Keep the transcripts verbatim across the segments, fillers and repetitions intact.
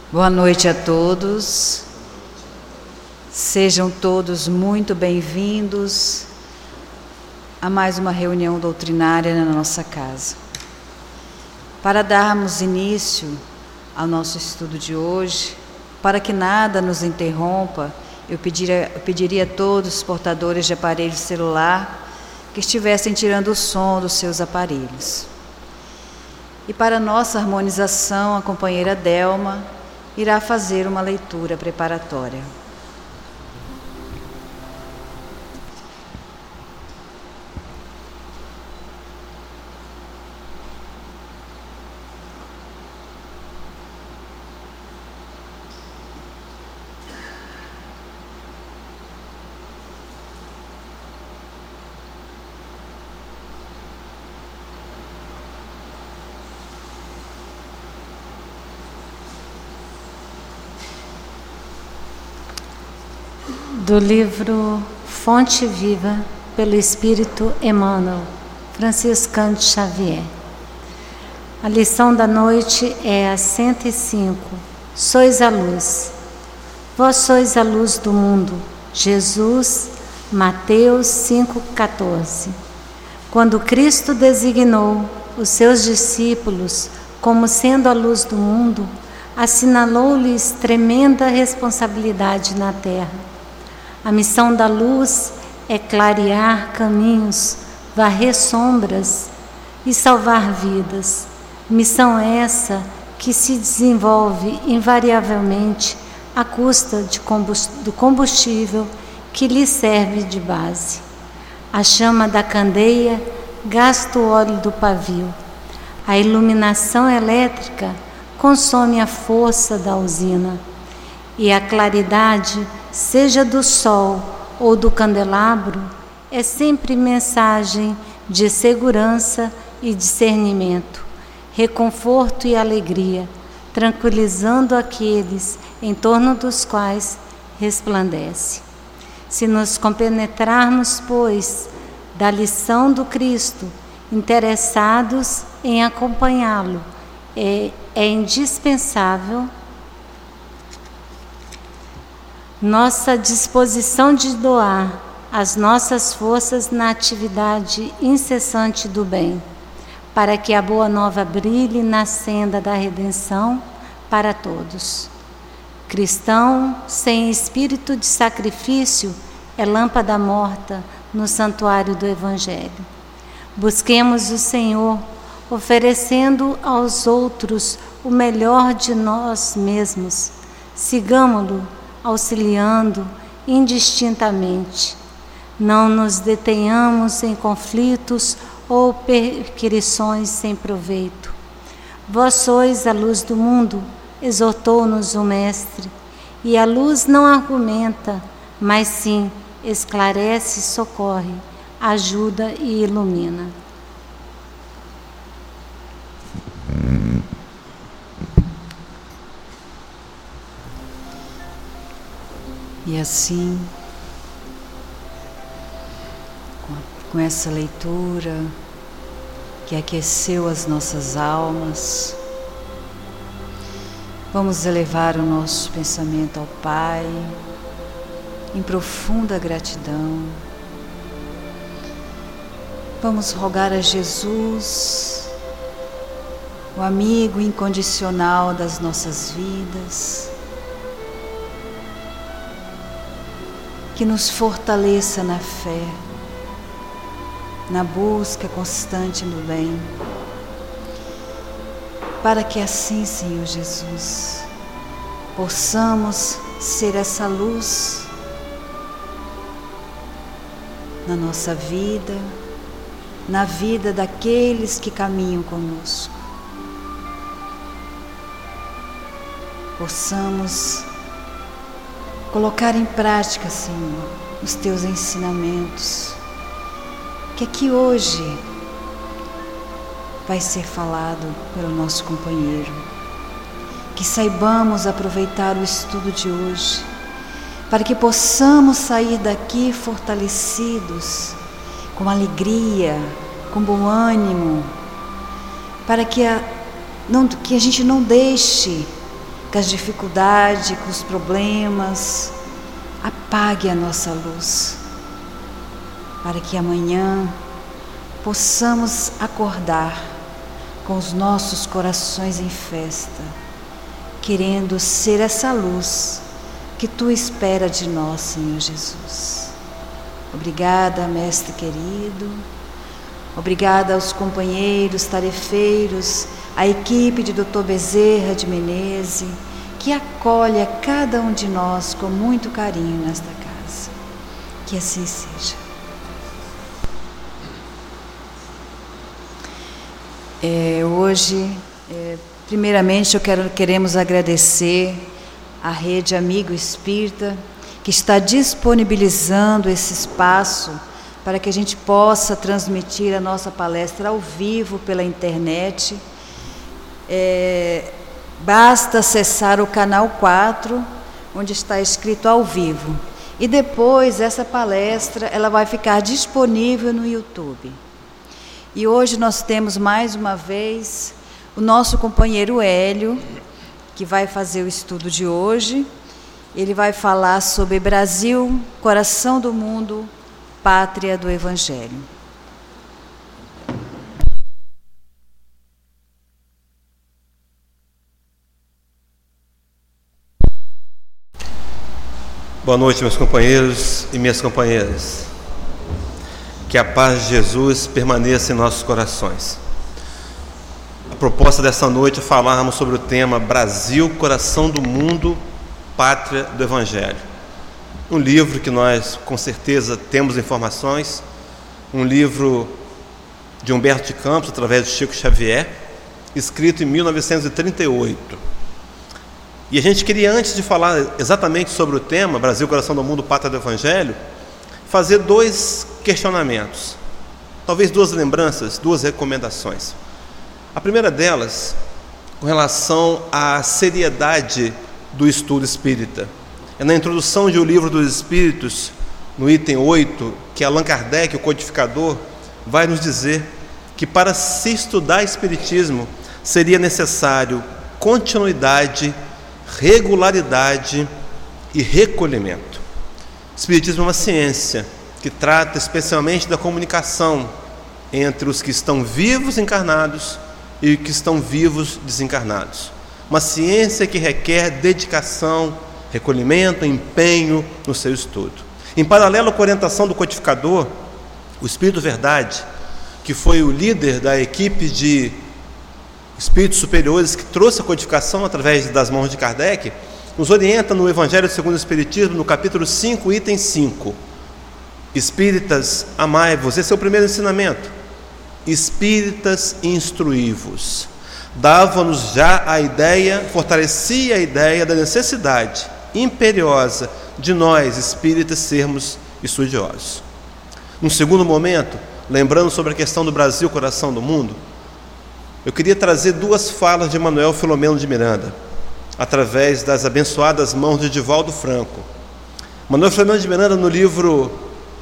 Boa noite a todos. Sejam todos muito bem-vindos a mais uma reunião doutrinária na nossa casa. Para darmos início ao nosso estudo de hoje, para que nada nos interrompa, eu pediria, eu pediria a todos os portadores de aparelho celular que estivessem tirando o som dos seus aparelhos. E para nossa harmonização, a companheira Delma irá fazer uma leitura preparatória. Do livro Fonte Viva, pelo Espírito Emmanuel, Franciscano de Xavier. A lição da noite é a cento e cinco. Sois a luz. Vós sois a luz do mundo. Jesus, Mateus cinco, quatorze. Quando Cristo designou os seus discípulos como sendo a luz do mundo, assinalou-lhes tremenda responsabilidade na terra. A missão da luz é clarear caminhos, varrer sombras e salvar vidas. Missão essa que se desenvolve invariavelmente à custa de combust- do combustível que lhe serve de base. A chama da candeia gasta o óleo do pavio. A iluminação elétrica consome a força da usina. E a claridade, seja do sol ou do candelabro, é sempre mensagem de segurança e discernimento, reconforto e alegria, tranquilizando aqueles em torno dos quais resplandece. Se nos compenetrarmos, pois, da lição do Cristo, interessados em acompanhá-lo, é, é indispensável nossa disposição de doar as nossas forças na atividade incessante do bem, para que a boa nova brilhe na senda da redenção para todos. Cristão sem espírito de sacrifício é lâmpada morta no santuário do Evangelho. Busquemos o Senhor, oferecendo aos outros o melhor de nós mesmos. Sigamo-lo, auxiliando indistintamente. Não nos detenhamos em conflitos ou perquirições sem proveito. Vós sois a luz do mundo, exortou-nos o Mestre, e a luz não argumenta, mas sim esclarece, socorre, ajuda e ilumina. E assim, com essa leitura que aqueceu as nossas almas, vamos elevar o nosso pensamento ao Pai, em profunda gratidão. Vamos rogar a Jesus, o amigo incondicional das nossas vidas, que nos fortaleça na fé, na busca constante no bem, para que assim, Senhor Jesus, possamos ser essa luz na nossa vida, na vida daqueles que caminham conosco. Possamos colocar em prática, Senhor, os Teus ensinamentos, que aqui hoje vai ser falado pelo nosso companheiro. Que saibamos aproveitar o estudo de hoje, para que possamos sair daqui fortalecidos, com alegria, com bom ânimo, para que a, não, que a gente não deixe com as dificuldades, com os problemas. Apague a nossa luz, para que amanhã possamos acordar com os nossos corações em festa, querendo ser essa luz que Tu espera de nós, Senhor Jesus. Obrigada, Mestre querido. Obrigada aos companheiros, tarefeiros, à equipe de doutor Bezerra de Menezes, que acolhe a cada um de nós com muito carinho nesta casa. Que assim seja. É, hoje, é, primeiramente, eu quero, queremos agradecer à Rede Amigo Espírita, que está disponibilizando esse espaço para que a gente possa transmitir a nossa palestra ao vivo pela internet. É, basta acessar o canal quatro, onde está escrito ao vivo. E depois essa palestra ela vai ficar disponível no YouTube. E hoje nós temos mais uma vez o nosso companheiro Hélio, que vai fazer o estudo de hoje. Ele vai falar sobre Brasil, coração do mundo, pátria do Evangelho. Boa noite, meus companheiros e minhas companheiras. Que a paz de Jesus permaneça em nossos corações. A proposta dessa noite é falarmos sobre o tema Brasil, coração do mundo, pátria do Evangelho. Um livro que nós, com certeza, temos informações. Um livro de Humberto de Campos, através de Chico Xavier, escrito em mil novecentos e trinta e oito. E a gente queria, antes de falar exatamente sobre o tema, Brasil, coração do mundo, pátria do Evangelho, fazer dois questionamentos, talvez duas lembranças, duas recomendações. A primeira delas, com relação à seriedade do estudo espírita. É na introdução de O Livro dos Espíritos, no item oito, que Allan Kardec, o codificador, vai nos dizer que para se estudar Espiritismo seria necessário continuidade, regularidade e recolhimento. O Espiritismo é uma ciência que trata especialmente da comunicação entre os que estão vivos encarnados e os que estão vivos desencarnados. Uma ciência que requer dedicação, recolhimento, empenho no seu estudo. Em paralelo com a orientação do codificador, o Espírito Verdade, que foi o líder da equipe de espíritos superiores que trouxe a codificação através das mãos de Kardec, nos orienta no Evangelho segundo o Espiritismo, no capítulo cinco, item cinco. Espíritas, amai-vos. Esse é o primeiro ensinamento. Espíritas, instruí-vos. Dava-nos já a ideia, fortalecia a ideia da necessidade imperiosa de nós, espíritas, sermos estudiosos. Num segundo momento, lembrando sobre a questão do Brasil, coração do mundo, eu queria trazer duas falas de Manuel Filomeno de Miranda, através das abençoadas mãos de Divaldo Franco. Manuel Filomeno de Miranda, no livro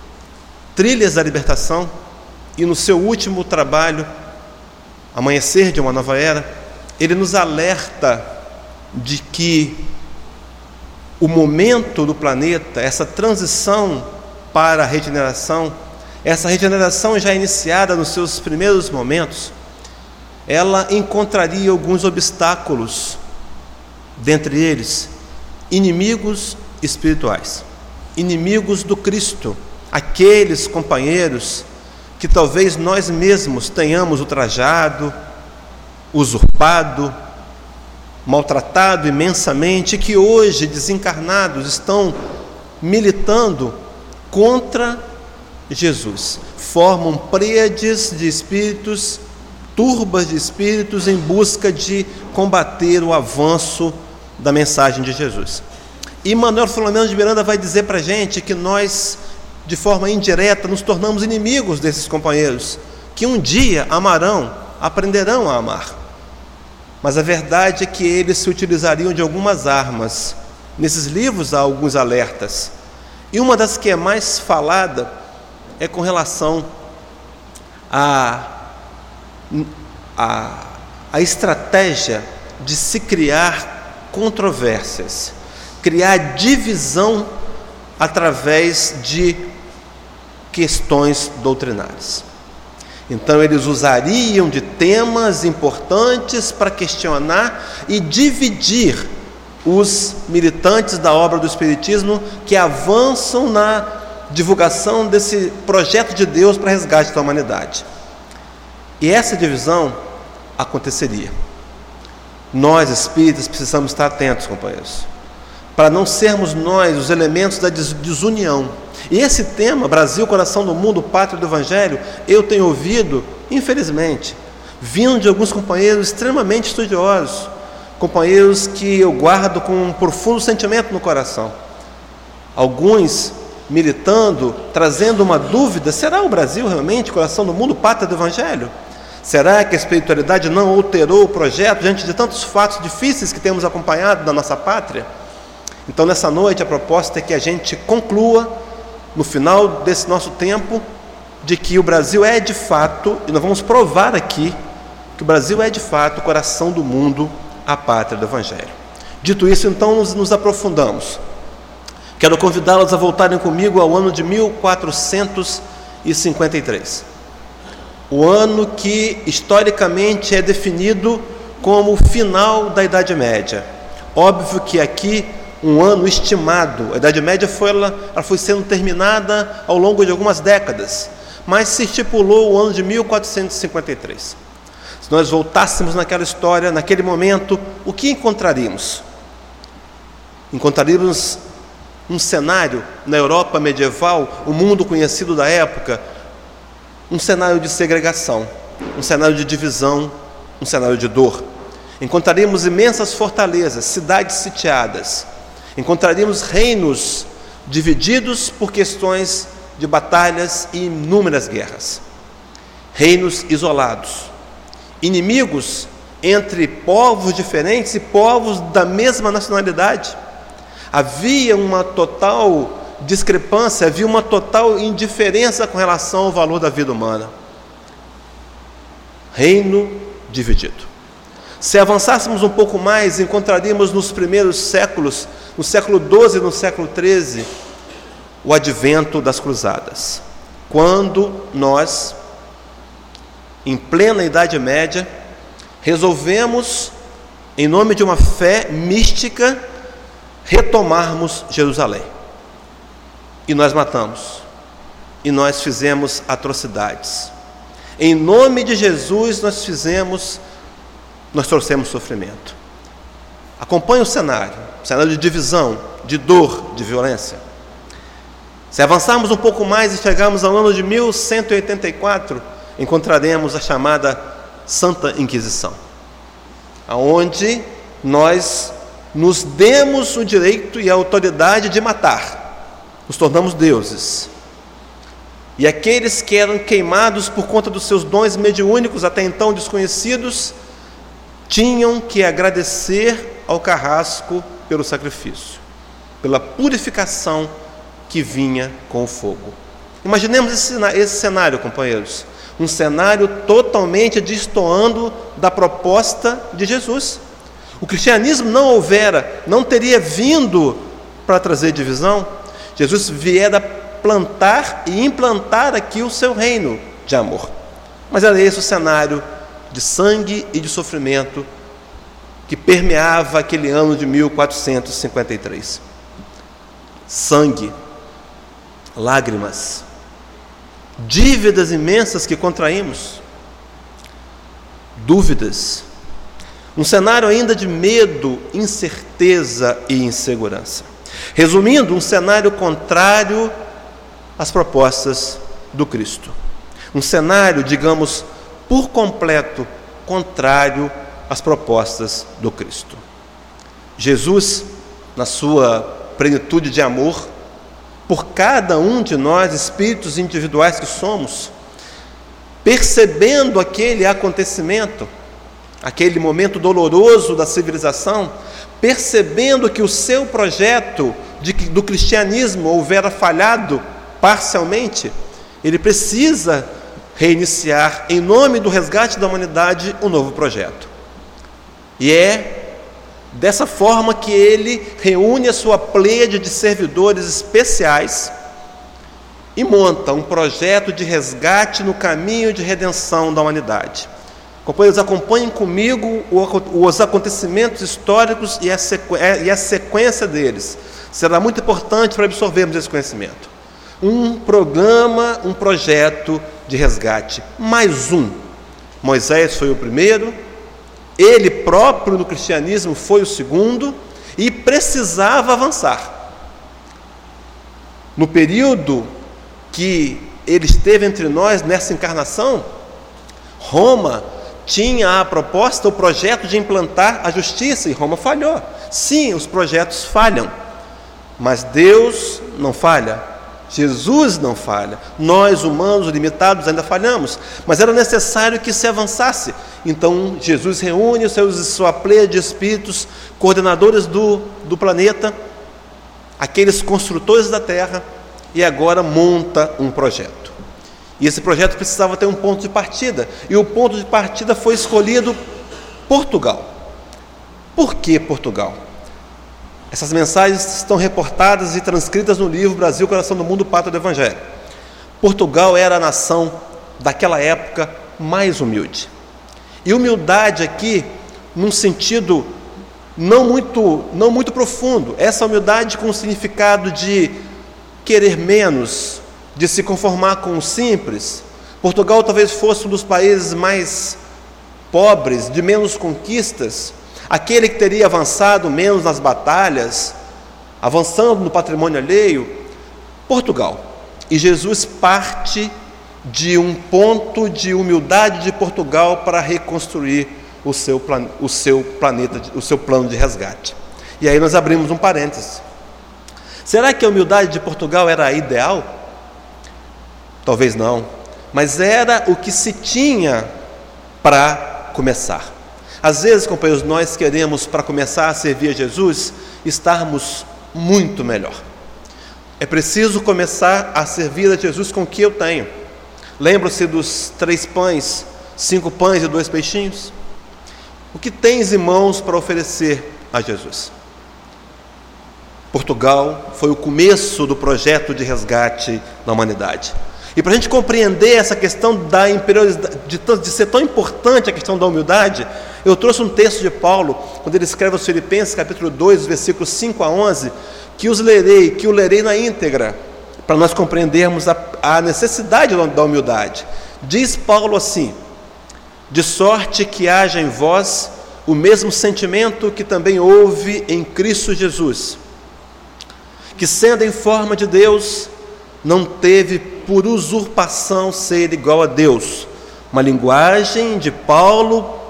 Trilhas da Libertação, e no seu último trabalho, Amanhecer de uma Nova Era, ele nos alerta de que o momento do planeta, essa transição para a regeneração, essa regeneração já iniciada nos seus primeiros momentos, ela encontraria alguns obstáculos, dentre eles, inimigos espirituais, inimigos do Cristo, aqueles companheiros que talvez nós mesmos tenhamos ultrajado, usurpado, maltratado imensamente, que hoje, desencarnados, estão militando contra Jesus. Formam pleiades de espíritos, turbas de espíritos em busca de combater o avanço da mensagem de Jesus. E Manuel Filomeno de Miranda vai dizer para a gente que nós, de forma indireta, nos tornamos inimigos desses companheiros, que um dia amarão, aprenderão a amar. Mas a verdade é que eles se utilizariam de algumas armas. Nesses livros há alguns alertas. E uma das que é mais falada é com relação à a, a, a estratégia de se criar controvérsias, criar divisão através de questões doutrinárias. Então eles usariam de temas importantes para questionar e dividir os militantes da obra do Espiritismo que avançam na divulgação desse projeto de Deus para resgate da humanidade. E essa divisão aconteceria. Nós, espíritas, precisamos estar atentos, companheiros, para não sermos nós os elementos da desunião. E esse tema, Brasil, coração do mundo, pátria do Evangelho, eu tenho ouvido, infelizmente, vindo de alguns companheiros extremamente estudiosos, companheiros que eu guardo com um profundo sentimento no coração. Alguns militando, trazendo uma dúvida: será o Brasil realmente coração do mundo, pátria do Evangelho? Será que a espiritualidade não alterou o projeto diante de tantos fatos difíceis que temos acompanhado na nossa pátria? Então, nessa noite, a proposta é que a gente conclua, no final desse nosso tempo, de que o Brasil é de fato, e nós vamos provar aqui, que o Brasil é de fato o coração do mundo, a pátria do Evangelho. Dito isso, então, nos, nos aprofundamos. Quero convidá-los a voltarem comigo ao ano de mil quatrocentos e cinquenta e três. O ano que, historicamente, é definido como o final da Idade Média. Óbvio que aqui, um ano estimado. A Idade Média foi, ela, ela foi sendo terminada ao longo de algumas décadas, mas se estipulou o ano de mil quatrocentos e cinquenta e três. Se nós voltássemos naquela história, naquele momento, o que encontraríamos? Encontraríamos um cenário na Europa medieval, o mundo conhecido da época, um cenário de segregação, um cenário de divisão, um cenário de dor. Encontraríamos imensas fortalezas, cidades sitiadas. Encontraríamos reinos divididos por questões de batalhas e inúmeras guerras. Reinos isolados. Inimigos entre povos diferentes e povos da mesma nacionalidade. Havia uma total discrepância, havia uma total indiferença com relação ao valor da vida humana. Reino dividido. Se avançássemos um pouco mais, encontraríamos nos primeiros séculos, no século doze e no século treze, o advento das cruzadas. Quando nós, em plena Idade Média, resolvemos, em nome de uma fé mística, retomarmos Jerusalém. E nós matamos. E nós fizemos atrocidades. Em nome de Jesus nós fizemos, nós trouxemos sofrimento. Acompanhe o cenário, cenário de divisão, de dor, de violência. Se avançarmos um pouco mais e chegarmos ao ano de mil cento e oitenta e quatro, encontraremos a chamada Santa Inquisição, aonde nós nos demos o direito e a autoridade de matar, nos tornamos deuses. E aqueles que eram queimados por conta dos seus dons mediúnicos, até então desconhecidos, tinham que agradecer ao carrasco pelo sacrifício, pela purificação que vinha com o fogo. Imaginemos esse, esse cenário, companheiros, um cenário totalmente destoando da proposta de Jesus. O cristianismo não houvera, não teria vindo para trazer divisão. Jesus viera plantar e implantar aqui o seu reino de amor. Mas era esse o cenário de sangue e de sofrimento que permeava aquele ano de mil quatrocentos e cinquenta e três. Sangue, lágrimas, dívidas imensas que contraímos, dúvidas, um cenário ainda de medo, incerteza e insegurança. Resumindo, um cenário contrário às propostas do Cristo. Um cenário, digamos, por completo contrário às propostas do Cristo. Jesus, na sua plenitude de amor, por cada um de nós, espíritos individuais que somos, percebendo aquele acontecimento, aquele momento doloroso da civilização, percebendo que o seu projeto de, do cristianismo houvera falhado parcialmente, ele precisa reiniciar, em nome do resgate da humanidade, um novo projeto. E é Dessa forma que ele reúne a sua pleiade de servidores especiais e monta um projeto de resgate no caminho de redenção da humanidade. Companheiros, acompanhem comigo os acontecimentos históricos e a sequência deles. Será muito importante para absorvermos esse conhecimento. Um programa, um projeto de resgate. Mais um. Moisés foi o primeiro, ele próprio no cristianismo foi o segundo e precisava avançar. No período que ele esteve entre nós nessa encarnação, Roma tinha a proposta, o projeto de implantar a justiça, e Roma falhou. Sim, os projetos falham, mas Deus não falha, Jesus não falha. Nós, humanos limitados, ainda falhamos, mas era necessário que se avançasse. Então Jesus reúne os seus, sua pleia de espíritos, coordenadores do, do planeta, aqueles construtores da terra, e agora monta um projeto. E esse projeto precisava ter um ponto de partida. E o ponto de partida foi escolhido Portugal. Por que Portugal? Essas mensagens estão reportadas e transcritas no livro Brasil, Coração do Mundo, Pátria do Evangelho. Portugal era a nação daquela época mais humilde. E humildade aqui, num sentido não muito, não muito profundo. Essa humildade com o significado de querer menos, de se conformar com o simples. Portugal talvez fosse um dos países mais pobres, de menos conquistas, aquele que teria avançado menos nas batalhas, avançando no patrimônio alheio. Portugal. E Jesus parte de um ponto de humildade de Portugal para reconstruir o seu, plan- o seu planeta, o seu plano de resgate. E aí nós abrimos um parêntese. Será que a humildade de Portugal era ideal? Talvez não, mas era o que se tinha para começar. Às vezes, companheiros, nós queremos, para começar a servir a Jesus, estarmos muito melhor. É preciso começar a servir a Jesus com o que eu tenho. Lembra-se dos três pães, cinco pães e dois peixinhos? O que tens em mãos para oferecer a Jesus? Portugal foi o começo do projeto de resgate da humanidade. E para a gente compreender essa questão da imperiosidade, de, de ser tão importante a questão da humildade, eu trouxe um texto de Paulo, quando ele escreve aos Filipenses, capítulo dois, versículos cinco a onze, que os lerei, que o lerei na íntegra, para nós compreendermos a, a necessidade da humildade. Diz Paulo assim: de sorte que haja em vós o mesmo sentimento que também houve em Cristo Jesus, que sendo em forma de Deus, não teve por usurpação ser igual a Deus. Uma linguagem de Paulo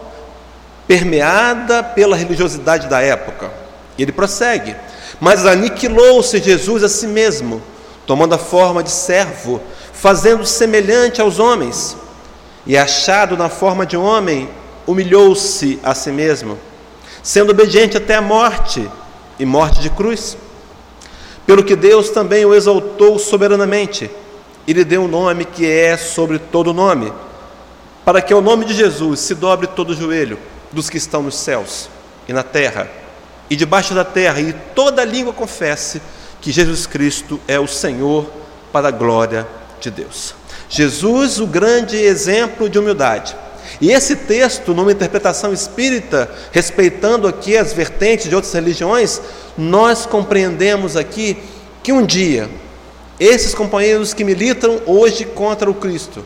permeada pela religiosidade da época. Ele prossegue: mas aniquilou-se Jesus a si mesmo, tomando a forma de servo, fazendo-se semelhante aos homens, e achado na forma de homem, humilhou-se a si mesmo, sendo obediente até a morte, e morte de cruz. Pelo que Deus também o exaltou soberanamente, e lhe deu um nome que é sobre todo nome, para que ao nome de Jesus se dobre todo o joelho dos que estão nos céus e na terra e debaixo da terra, e toda língua confesse que Jesus Cristo é o Senhor, para a glória de Deus. Jesus, o grande exemplo de humildade. E esse texto, numa interpretação espírita, respeitando aqui as vertentes de outras religiões, nós compreendemos aqui que um dia, esses companheiros que militam hoje contra o Cristo,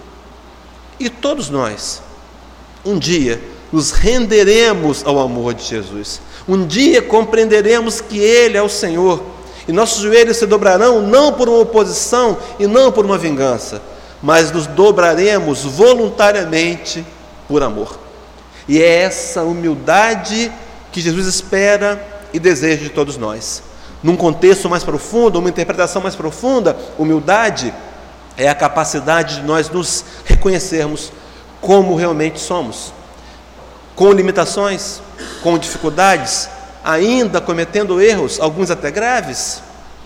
e todos nós, um dia, nos renderemos ao amor de Jesus. Um dia compreenderemos que Ele é o Senhor, e nossos joelhos se dobrarão não por uma oposição e não por uma vingança, mas nos dobraremos voluntariamente por amor. E é essa humildade que Jesus espera e deseja de todos nós. Num contexto mais profundo, uma interpretação mais profunda, humildade é a capacidade de nós nos reconhecermos como realmente somos, com limitações, com dificuldades, ainda cometendo erros, alguns até graves,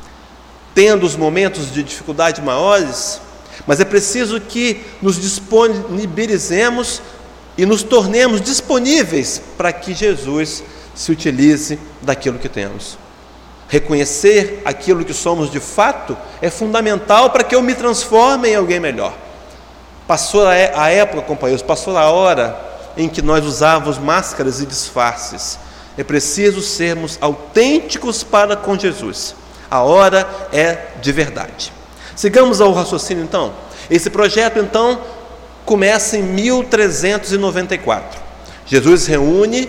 tendo os momentos de dificuldade maiores, mas é preciso que nos disponibilizemos e nos tornemos disponíveis para que Jesus se utilize daquilo que temos. Reconhecer aquilo que somos de fato é fundamental para que eu me transforme em alguém melhor. Passou a época, companheiros, passou a hora em que nós usávamos máscaras e disfarces. É preciso sermos autênticos para com Jesus. A hora é de verdade. Sigamos ao raciocínio então. Esse projeto então começa em mil trezentos e noventa e quatro. Jesus reúne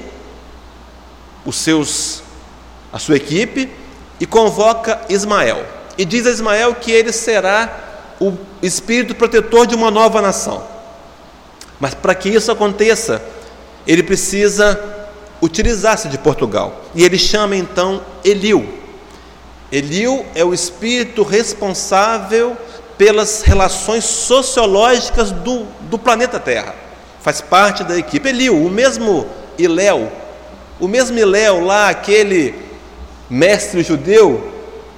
os seus, a sua equipe e convoca Ismael. E diz a Ismael que ele será o espírito protetor de uma nova nação. Mas para que isso aconteça, ele precisa utilizar-se de Portugal. E ele chama então Eliú. Eliú é o espírito responsável pelas relações sociológicas do, do planeta Terra. Faz parte da equipe. Eliú, o mesmo Hilel, o mesmo Hilel lá, aquele mestre judeu,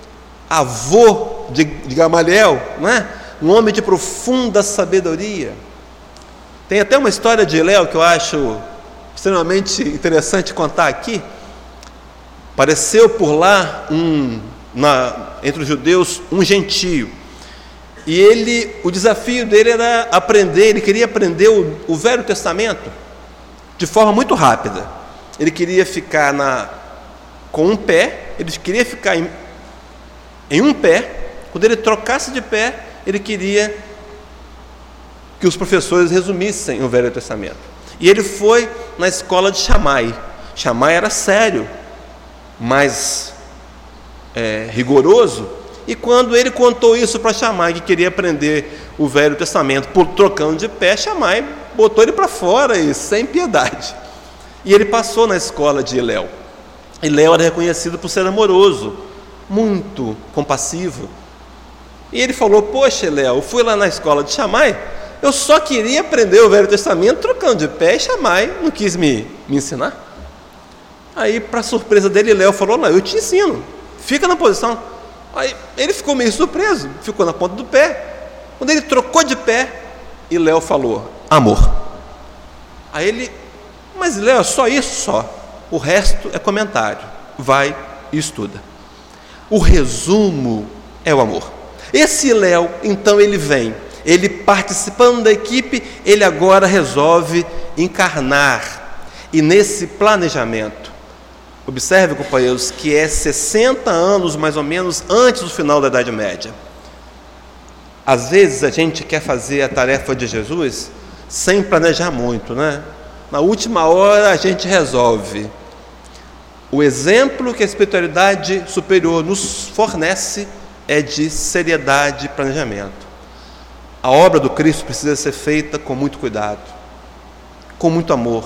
avô de, de Gamaliel, não é? Um homem de profunda sabedoria. Tem até uma história de Hilel que eu acho extremamente interessante contar aqui. Apareceu por lá, um, na, entre os judeus, um gentio. E ele, o desafio dele era aprender, ele queria aprender o, o Velho Testamento de forma muito rápida. Ele queria ficar na, com um pé, ele queria ficar em, em um pé. Quando ele trocasse de pé, ele queria que os professores resumissem o Velho Testamento. E ele foi na escola de Shammai. Shammai era sério, mas é, rigoroso. E quando ele contou isso para Shammai, que queria aprender o Velho Testamento por trocando de pé, Shammai botou ele para fora e sem piedade. E ele passou na escola de Hilel. Hilel era reconhecido por ser amoroso, muito compassivo. E ele falou: poxa, Hilel, eu fui lá na escola de Shammai, eu só queria aprender o Velho Testamento trocando de pé, e Shammai não quis me, me ensinar. Aí, para surpresa dele, Hilel falou: não, eu te ensino, fica na posição. Aí ele ficou meio surpreso, ficou na ponta do pé. Quando ele trocou de pé, Hilel falou: amor. Aí ele: mas Hilel, só isso só, o resto é comentário, vai e estuda. O resumo é o amor. Esse Hilel, então, ele vem, ele participando da equipe, ele agora resolve encarnar. E nesse planejamento, observe, companheiros, que é sessenta anos mais ou menos antes do final da Idade Média. Às vezes a gente quer fazer a tarefa de Jesus sem planejar muito, né? Na última hora a gente resolve. O exemplo que a espiritualidade superior nos fornece é de seriedade e planejamento. A obra do Cristo precisa ser feita com muito cuidado, com muito amor,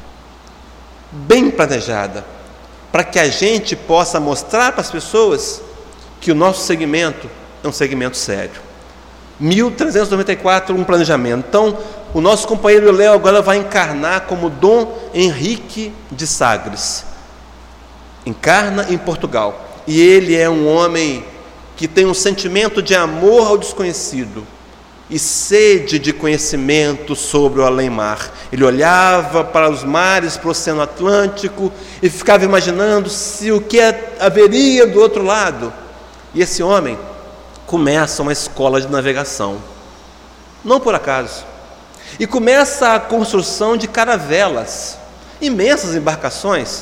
bem planejada, para que a gente possa mostrar para as pessoas que o nosso segmento é um segmento sério. mil trezentos e noventa e quatro, um planejamento. Então, o nosso companheiro Léo agora vai encarnar como Dom Henrique de Sagres. Encarna em Portugal. E ele é um homem que tem um sentimento de amor ao desconhecido e sede de conhecimento sobre o além-mar. Ele olhava para os mares, para o Oceano Atlântico e ficava imaginando se o que haveria do outro lado. E esse homem começa uma escola de navegação, não por acaso, e começa a construção de caravelas, imensas embarcações.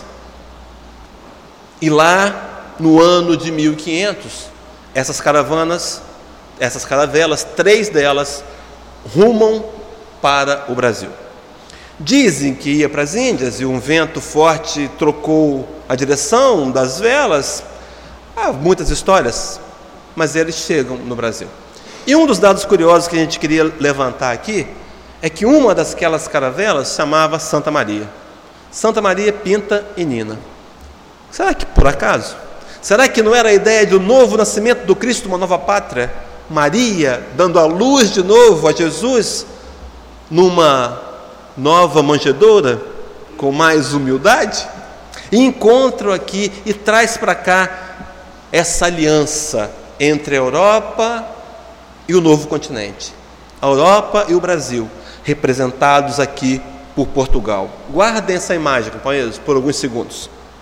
E lá no ano de mil e quinhentos, essas caravanas, essas caravelas, três delas rumam para o Brasil. Dizem que ia para as Índias e um vento forte trocou a direção das velas. Há muitas histórias, mas eles chegam no Brasil. E um dos dados curiosos que a gente queria levantar aqui é que uma daquelas caravelas chamava Santa Maria. Santa Maria Pinta e Nina. Será que por acaso? Será que não era a ideia do novo nascimento do Cristo, uma nova pátria? Maria dando a luz de novo a Jesus numa nova manjedoura, com mais humildade? E encontro aqui e traz para cá essa aliança entre a Europa e o novo continente. A Europa e o Brasil, representados aqui por Portugal. Guardem essa imagem, companheiros, por alguns segundos.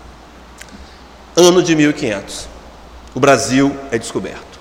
ano de mil e quinhentos, o Brasil é descoberto.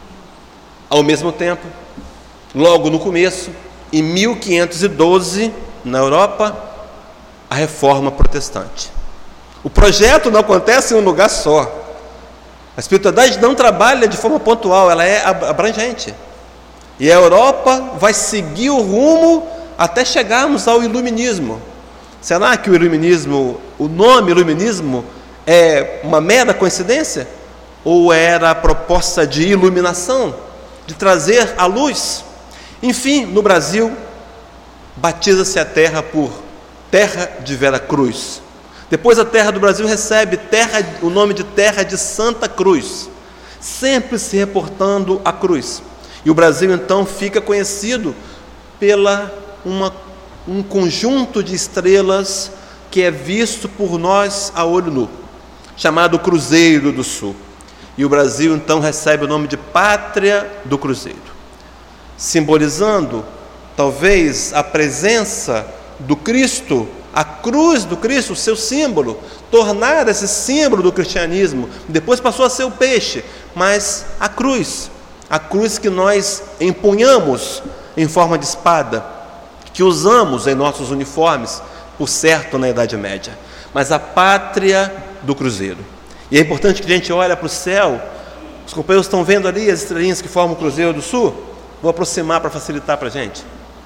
Ao mesmo tempo, logo no começo, em mil quinhentos e doze, na Europa, a Reforma Protestante. O projeto não acontece em um lugar só. A espiritualidade não trabalha de forma pontual, ela é abrangente. E a Europa vai seguir o rumo até chegarmos ao iluminismo. Será que o iluminismo, o nome iluminismo, é uma mera coincidência? Ou era a proposta de iluminação, de trazer a luz? Enfim, no Brasil, batiza-se a terra por Terra de Vera Cruz. Depois a terra do Brasil recebe terra, o nome de Terra de Santa Cruz, sempre se reportando à cruz. E o Brasil então fica conhecido pela uma, um conjunto de estrelas que é visto por nós a olho nu, chamado Cruzeiro do Sul. E o Brasil então recebe o nome de Pátria do Cruzeiro, simbolizando talvez a presença do Cristo, a cruz do Cristo, o seu símbolo, tornar esse símbolo do cristianismo. Depois passou a ser o peixe, mas a cruz, a cruz que nós empunhamos em forma de espada, que usamos em nossos uniformes, por certo, na Idade Média, mas a pátria do Cruzeiro. E é importante que a gente olhe para o céu. Os companheiros estão vendo ali as estrelinhas que formam o Cruzeiro do Sul? Vou aproximar para facilitar para a gente.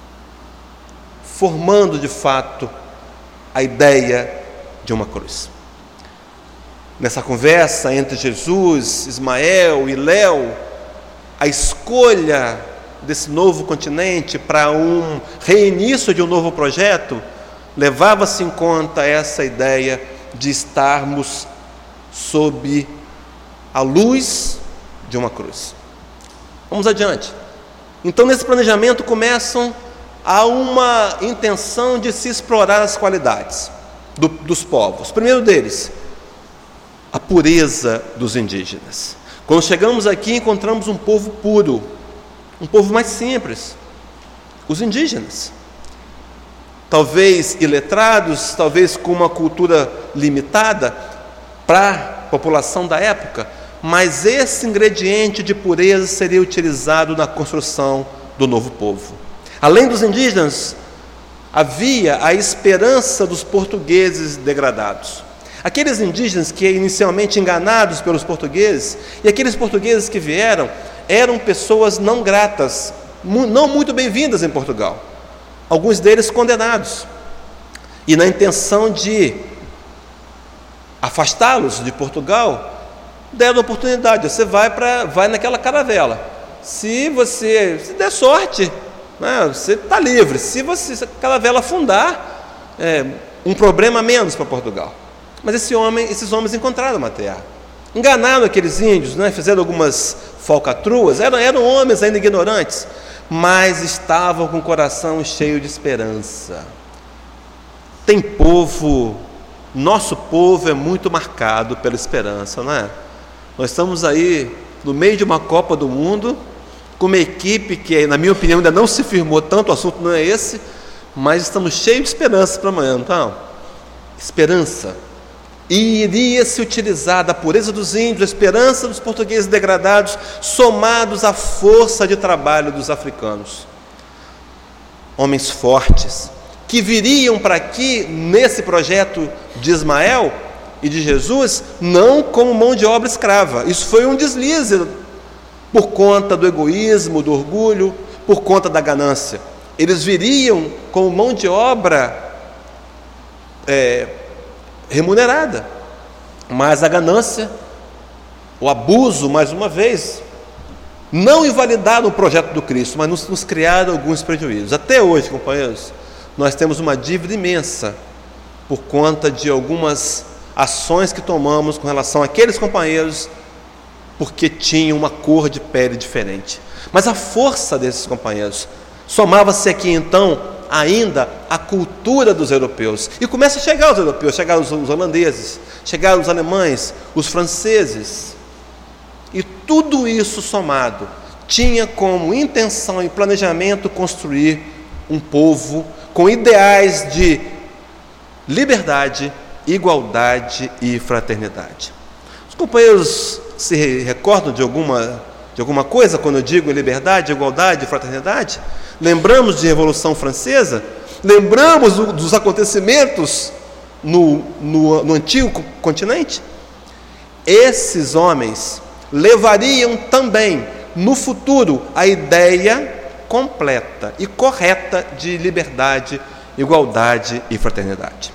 Formando de fato a ideia de uma cruz. Nessa conversa entre Jesus, Ismael e Léo, a escolha desse novo continente para um reinício de um novo projeto, levava-se em conta essa ideia de estarmos sob a luz de uma cruz. Vamos adiante. Então, nesse planejamento começam a uma intenção de se explorar as qualidades do, dos povos. O primeiro deles, a pureza dos indígenas. Quando chegamos aqui, encontramos um povo puro, um povo mais simples, os indígenas. Talvez iletrados, talvez com uma cultura limitada para a população da época, mas esse ingrediente de pureza seria utilizado na construção do novo povo. Além dos indígenas, havia a esperança dos portugueses degradados. Aqueles indígenas que inicialmente enganados pelos portugueses, e aqueles portugueses que vieram, eram pessoas não gratas, não muito bem-vindas em Portugal. Alguns deles condenados. E na intenção de afastá-los de Portugal, deram a oportunidade. Você vai, pra, vai naquela caravela. Se você se der sorte, né, você está livre. Se, você, se a caravela afundar, é um problema menos para Portugal. Mas esse homem, esses homens encontraram uma terra. Enganaram aqueles índios, né, fizeram algumas falcatruas, eram, eram homens ainda ignorantes, mas estavam com o coração cheio de esperança. Tem povo, nosso povo é muito marcado pela esperança, não é? Nós estamos aí no meio de uma Copa do Mundo, com uma equipe que, na minha opinião, ainda não se firmou tanto, o assunto não é esse, mas estamos cheios de esperança para amanhã, então, esperança. E iria se utilizar da pureza dos índios, a esperança dos portugueses degradados, somados à força de trabalho dos africanos. Homens fortes, que viriam para aqui, nesse projeto de Ismael e de Jesus, não como mão de obra escrava. Isso foi um deslize, por conta do egoísmo, do orgulho, por conta da ganância. Eles viriam como mão de obra é, remunerada, mas a ganância, o abuso, mais uma vez, não invalidaram o projeto do Cristo, mas nos, nos criaram alguns prejuízos. Até hoje, companheiros, nós temos uma dívida imensa por conta de algumas ações que tomamos com relação àqueles companheiros porque tinham uma cor de pele diferente. Mas a força desses companheiros somava-se aqui então ainda a cultura dos europeus. E começa a chegar os europeus, chegaram os holandeses, chegaram os alemães, os franceses. E tudo isso somado tinha como intenção e planejamento construir um povo com ideais de liberdade, igualdade e fraternidade. Os companheiros se recordam de alguma, de alguma coisa quando eu digo liberdade, igualdade, fraternidade? Lembramos de Revolução Francesa? Lembramos do, dos acontecimentos no, no, no antigo continente? Esses homens levariam também no futuro a ideia completa e correta de liberdade, igualdade e fraternidade.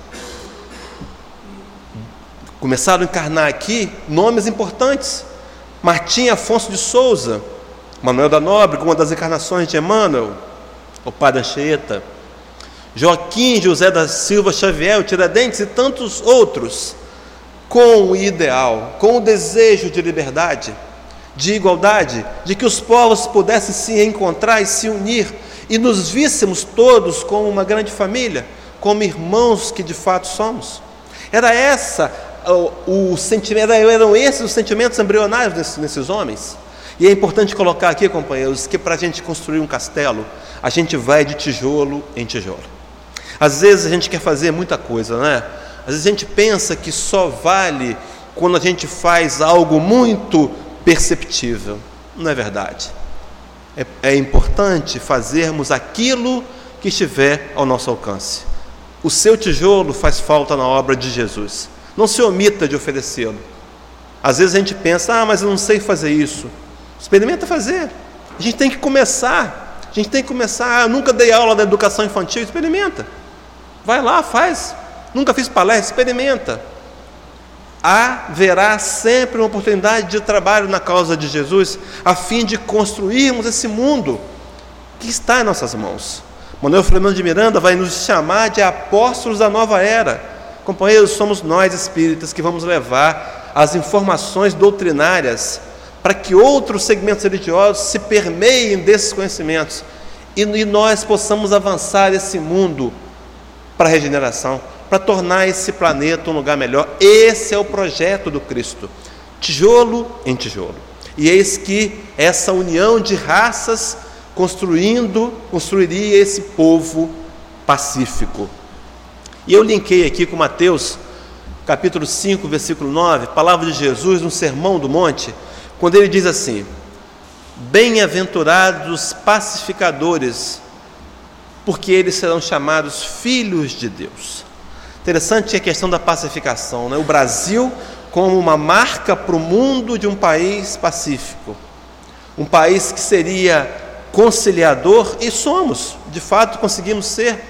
Começaram a encarnar aqui nomes importantes. Martim Afonso de Souza, Manuel da Nóbrega, uma das encarnações de Emmanuel, o Padre Anchieta, Joaquim José da Silva Xavier, o Tiradentes e tantos outros, com o ideal, com o desejo de liberdade, de igualdade, de que os povos pudessem se encontrar e se unir e nos víssemos todos como uma grande família, como irmãos que de fato somos. Era essa o, o sentimento, eram esses os sentimentos embrionários desses, nesses homens. E é importante colocar aqui, companheiros, que para a gente construir um castelo, a gente vai de tijolo em tijolo. Às vezes a gente quer fazer muita coisa, né? Às vezes a gente pensa que só vale quando a gente faz algo muito perceptível. Não é verdade. É, é importante fazermos aquilo que estiver ao nosso alcance. O seu tijolo faz falta na obra de Jesus. Não se omita de oferecê-lo. Às vezes a gente pensa, ah, mas eu não sei fazer isso. Experimenta fazer. A gente tem que começar. A gente tem que começar. Ah, eu nunca dei aula da educação infantil. Experimenta. Vai lá, faz. Nunca fiz palestra. Experimenta. Haverá sempre uma oportunidade de trabalho na causa de Jesus, a fim de construirmos esse mundo que está em nossas mãos. Manuel Fernando de Miranda vai nos chamar de apóstolos da nova era. Companheiros, somos nós espíritas que vamos levar as informações doutrinárias para que outros segmentos religiosos se permeiem desses conhecimentos e, e nós possamos avançar esse mundo para a regeneração, para tornar esse planeta um lugar melhor. Esse é o projeto do Cristo, tijolo em tijolo. E eis que essa união de raças construindo, construiria esse povo pacífico. E eu linkei aqui com Mateus, capítulo cinco, versículo nove, palavra de Jesus no Sermão do Monte, quando ele diz assim: bem-aventurados pacificadores, porque eles serão chamados filhos de Deus. Interessante a questão da pacificação, né? O Brasil como uma marca para o mundo de um país pacífico, um país que seria conciliador, e somos, de fato conseguimos ser.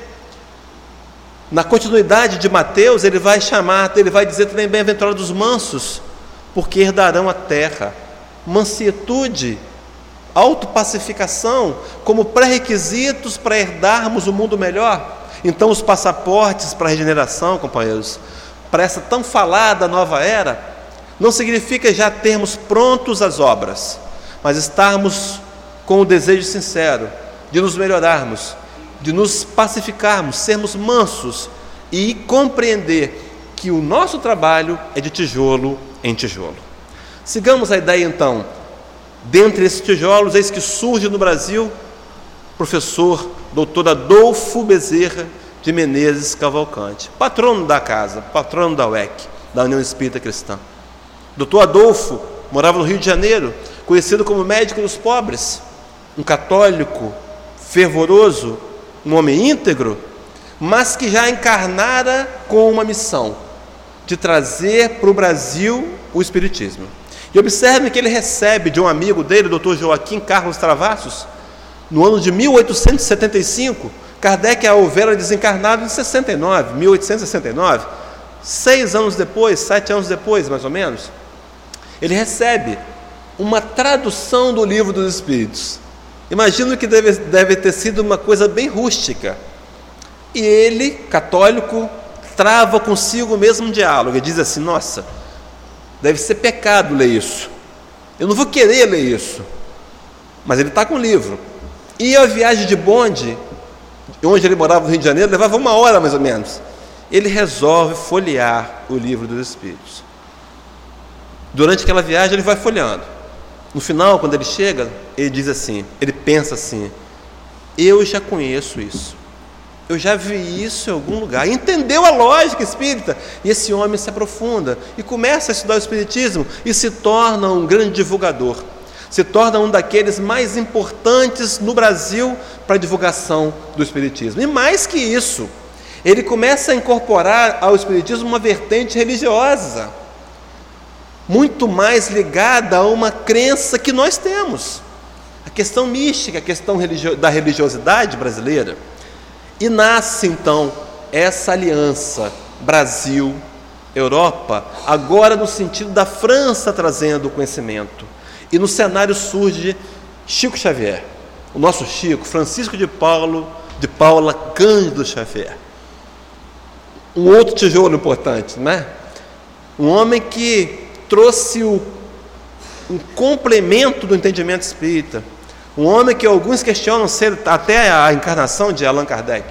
Na continuidade de Mateus, ele vai chamar, ele vai dizer também: bem-aventurados os mansos, porque herdarão a terra. Mansitude, autopacificação, como pré-requisitos para herdarmos o mundo melhor. Então, os passaportes para a regeneração, companheiros, para essa tão falada nova era, não significa já termos prontos as obras, mas estarmos com o desejo sincero de nos melhorarmos, de nos pacificarmos, sermos mansos e compreender que o nosso trabalho é de tijolo em tijolo. Sigamos a ideia então. Dentre esses tijolos, eis que surge no Brasil professor doutor Adolfo Bezerra de Menezes Cavalcante, patrono da casa, patrono da U E C, da União Espírita Cristã. doutor Adolfo morava no Rio de Janeiro, conhecido como médico dos pobres, um católico fervoroso, um homem íntegro, mas que já encarnara com uma missão de trazer para o Brasil o Espiritismo. E observe que ele recebe de um amigo dele, o doutor Joaquim Carlos Travassos, no ano de mil oitocentos e setenta e cinco. Kardec houvera desencarnado em sessenta e nove, mil oitocentos e sessenta e nove, seis anos depois, sete anos depois, mais ou menos, ele recebe uma tradução do Livro dos Espíritos. Imagino que deve, deve ter sido uma coisa bem rústica. E ele, católico, trava consigo mesmo um diálogo e diz assim: nossa, deve ser pecado ler isso, eu não vou querer ler isso. Mas ele está com o livro. E a viagem de bonde, onde ele morava no Rio de Janeiro, levava uma hora mais ou menos. Ele resolve folhear o Livro dos Espíritos. Durante aquela viagem ele vai folheando. No final, quando ele chega, ele diz assim, ele pensa assim: eu já conheço isso. eu já vi isso em algum lugar. Entendeu a lógica espírita. E esse homem se aprofunda e começa a estudar o espiritismo e se torna um grande divulgador. Se torna um daqueles mais importantes no Brasil para a divulgação do espiritismo. E mais que isso, ele começa a incorporar ao espiritismo uma vertente religiosa, muito mais ligada a uma crença que nós temos, a questão mística, a questão religio- da religiosidade brasileira. E nasce então essa aliança Brasil-Europa, agora no sentido da França trazendo o conhecimento. E no cenário surge Chico Xavier, o nosso Chico, Francisco de Paulo, de Paula Cândido Xavier. Um outro tijolo importante, não é? Um homem que trouxe o, um complemento do entendimento espírita. Um homem que alguns questionam ser até a encarnação de Allan Kardec.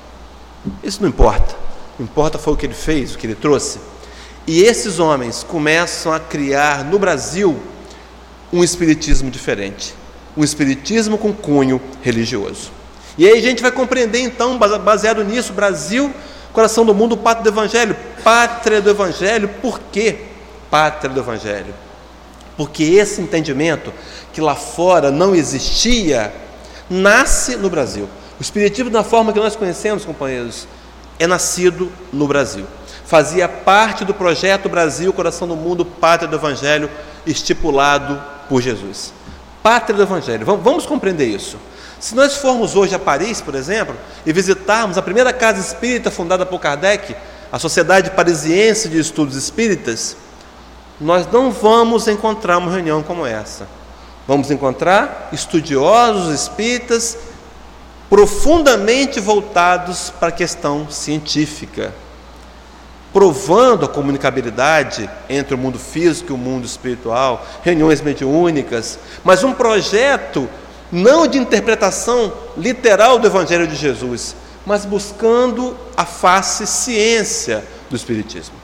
Isso não importa. O que importa foi o que ele fez, o que ele trouxe. E esses homens começam a criar no Brasil um espiritismo diferente. Um espiritismo com cunho religioso. E aí a gente vai compreender então, baseado nisso, Brasil, coração do mundo, pátria do Evangelho. Pátria do Evangelho, por quê? Pátria do Evangelho. Porque esse entendimento que lá fora não existia, nasce no Brasil. O espiritismo, da forma que nós conhecemos, companheiros, é nascido no Brasil. Fazia parte do projeto Brasil, coração do mundo, pátria do Evangelho, estipulado por Jesus. Pátria do Evangelho, vamos, vamos compreender isso. Se nós formos hoje a Paris, por exemplo, e visitarmos a primeira casa espírita fundada por Kardec, a Sociedade Parisiense de Estudos Espíritas, nós não vamos encontrar uma reunião como essa. Vamos encontrar estudiosos espíritas profundamente voltados para a questão científica, provando a comunicabilidade entre o mundo físico e o mundo espiritual, reuniões mediúnicas, mas um projeto não de interpretação literal do Evangelho de Jesus, mas buscando a face ciência do Espiritismo.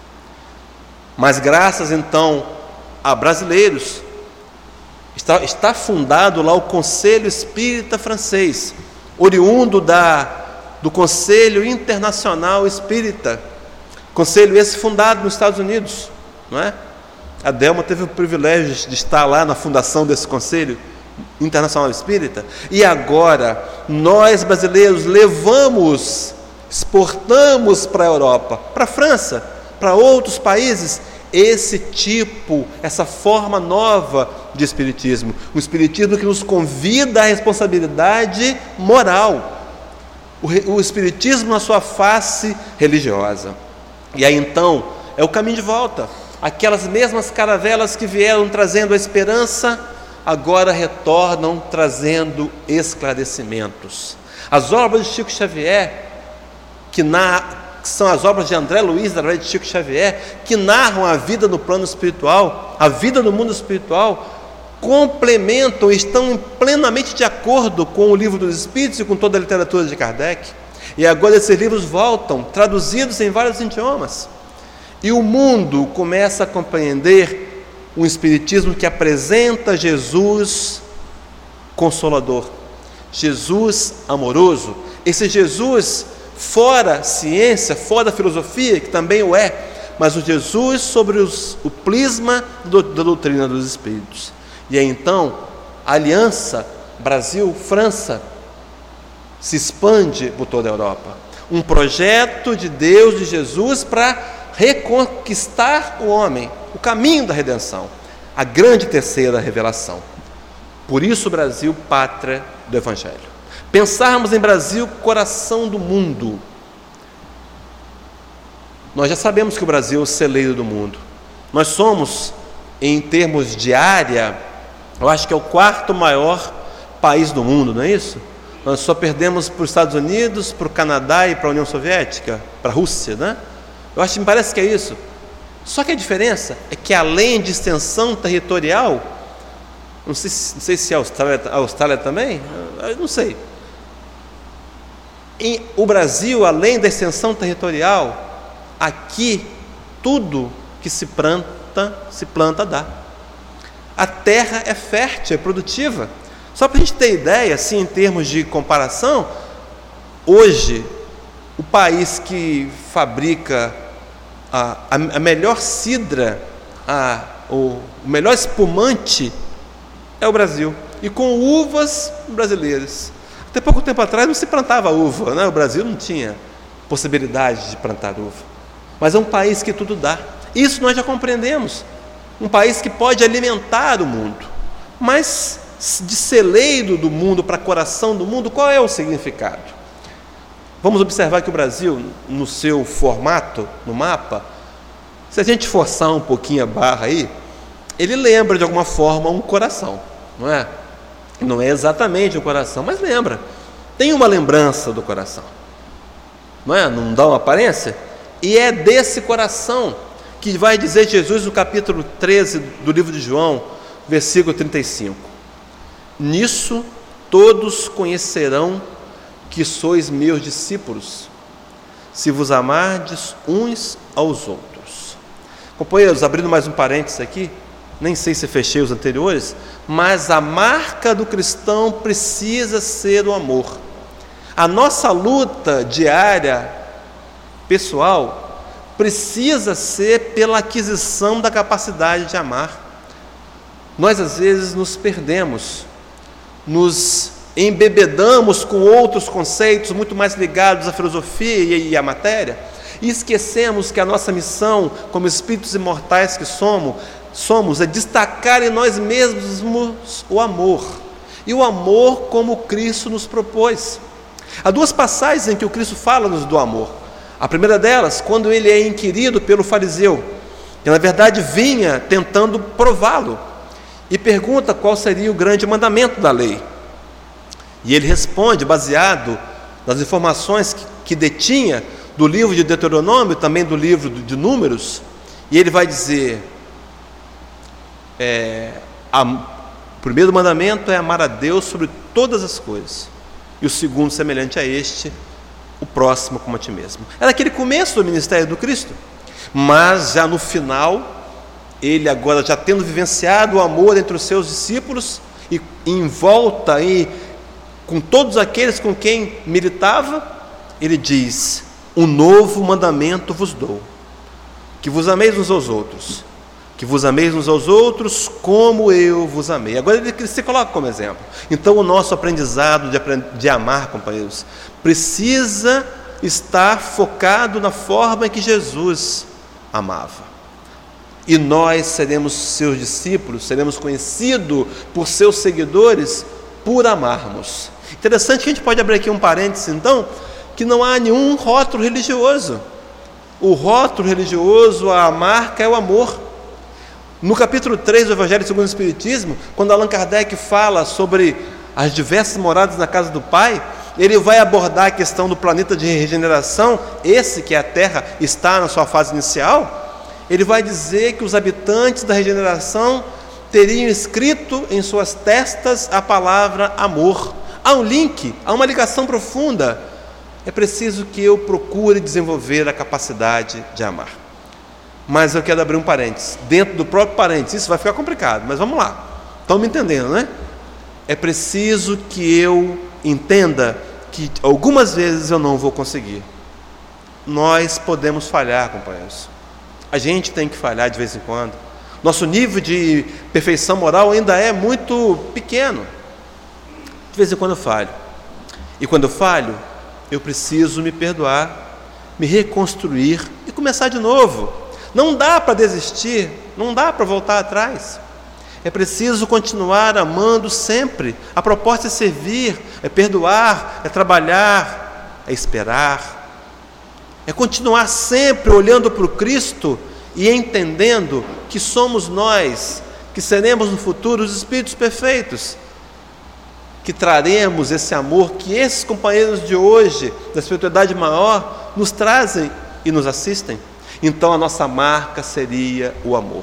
Mas graças então a brasileiros, está, está fundado lá o Conselho Espírita Francês, oriundo da, do Conselho Internacional Espírita, conselho esse fundado nos Estados Unidos, não é? A Delma teve o privilégio de estar lá na fundação desse Conselho Internacional Espírita, e agora nós brasileiros levamos, exportamos para a Europa, para a França, para outros países, esse tipo, essa forma nova de espiritismo, um espiritismo que nos convida à responsabilidade moral, o, o espiritismo na sua face religiosa. E aí então é o caminho de volta. Aquelas mesmas caravelas que vieram trazendo a esperança, agora retornam trazendo esclarecimentos. As obras de Chico Xavier, que, na, que são as obras de André Luiz, através de Chico Xavier, que narram a vida no plano espiritual, a vida no mundo espiritual, complementam e estão plenamente de acordo com o Livro dos Espíritos e com toda a literatura de Kardec. E agora esses livros voltam, traduzidos em vários idiomas. E o mundo começa a compreender um espiritismo que apresenta Jesus consolador, Jesus amoroso, esse Jesus fora ciência, fora filosofia, que também o é, mas o Jesus sobre os, o prisma do, da doutrina dos Espíritos. E aí então, a aliança Brasil-França se expande por toda a Europa. Um projeto de Deus, de Jesus, para reconquistar o homem, o caminho da redenção, a grande terceira revelação. Por isso, Brasil, pátria do Evangelho. Pensarmos em Brasil, coração do mundo. Nós já sabemos que o Brasil é o celeiro do mundo. Nós somos, em termos de área, eu acho que é o quarto maior país do mundo, não é isso? Nós só perdemos para os Estados Unidos, para o Canadá e para a União Soviética, para a Rússia, né? Eu acho que me parece que é isso. Só que a diferença é que, além de extensão territorial, não sei, não sei se a Austrália, a Austrália também, eu não sei. Em, o Brasil, além da extensão territorial, aqui tudo que se planta, se planta dá. A terra é fértil, é produtiva. Só para a gente ter ideia, assim, em termos de comparação, hoje, o país que fabrica a, a, a melhor cidra, a, o, o melhor espumante é o Brasil, e com uvas brasileiras. Até pouco tempo atrás não se plantava uva, né? O Brasil não tinha possibilidade de plantar uva, mas é um país que tudo dá. Isso nós já compreendemos. Um país que pode alimentar o mundo, mas de celeiro do mundo para coração do mundo, qual é o significado? Vamos observar que o Brasil, no seu formato, no mapa, se a gente forçar um pouquinho a barra aí, ele lembra de alguma forma um coração, não é? Não é exatamente um coração, mas lembra. Tem uma lembrança do coração, não é? Não dá uma aparência? E é desse coração que vai dizer Jesus no capítulo treze do livro de João, versículo trinta e cinco. Nisso todos conhecerão que sois meus discípulos, se vos amardes uns aos outros. Companheiros, abrindo mais um parênteses aqui, nem sei se fechei os anteriores, mas a marca do cristão precisa ser o amor. A nossa luta diária, pessoal, precisa ser pela aquisição da capacidade de amar. Nós às vezes nos perdemos, nos embebedamos com outros conceitos muito mais ligados à filosofia e à matéria, e esquecemos que a nossa missão, como espíritos imortais que somos, somos é destacar em nós mesmos o amor, e o amor como Cristo nos propôs. Há duas passagens em que o Cristo fala-nos do amor. A primeira delas, quando ele é inquirido pelo fariseu, que na verdade vinha tentando prová-lo, e pergunta qual seria o grande mandamento da lei. E ele responde, baseado nas informações que, que detinha do livro de Deuteronômio, também do livro de Números, e ele vai dizer, é, a, o primeiro mandamento é amar a Deus sobre todas as coisas, e o segundo, semelhante a este, o próximo como a ti mesmo. Era aquele começo do ministério do Cristo, mas já no final, ele agora já tendo vivenciado o amor entre os seus discípulos, e em volta, e com todos aqueles com quem militava, ele diz, um novo mandamento vos dou, que vos ameis uns aos outros, que vos ameis uns aos outros como eu vos amei. Agora ele se coloca como exemplo. Então o nosso aprendizado de, aprend... de amar, companheiros, precisa estar focado na forma em que Jesus amava. E nós seremos seus discípulos, seremos conhecidos por seus seguidores por amarmos. Interessante que a gente pode abrir aqui um parênteses, então, que não há nenhum rótulo religioso. O rótulo religioso, a marca é o amor. No capítulo três do Evangelho segundo o Espiritismo, quando Allan Kardec fala sobre as diversas moradas na casa do Pai, ele vai abordar a questão do planeta de regeneração, esse que a Terra está na sua fase inicial. Ele vai dizer que os habitantes da regeneração teriam escrito em suas testas a palavra amor. Há um link, há uma ligação profunda. É preciso que eu procure desenvolver a capacidade de amar. Mas eu quero abrir um parênteses. Dentro do próprio parênteses, isso vai ficar complicado, mas vamos lá. Estão me entendendo, né? É preciso que eu entenda que algumas vezes eu não vou conseguir. Nós podemos falhar, companheiros. A gente tem que falhar de vez em quando. Nosso nível de perfeição moral ainda é muito pequeno. De vez em quando eu falho. E quando eu falho, eu preciso me perdoar, me reconstruir e começar de novo. Não dá para desistir, não dá para voltar atrás. É preciso continuar amando sempre. A proposta é servir, é perdoar, é trabalhar, é esperar. É continuar sempre olhando para o Cristo e entendendo que somos nós, que seremos no futuro os Espíritos perfeitos, que traremos esse amor que esses companheiros de hoje, da espiritualidade maior, nos trazem e nos assistem. Então a nossa marca seria o amor.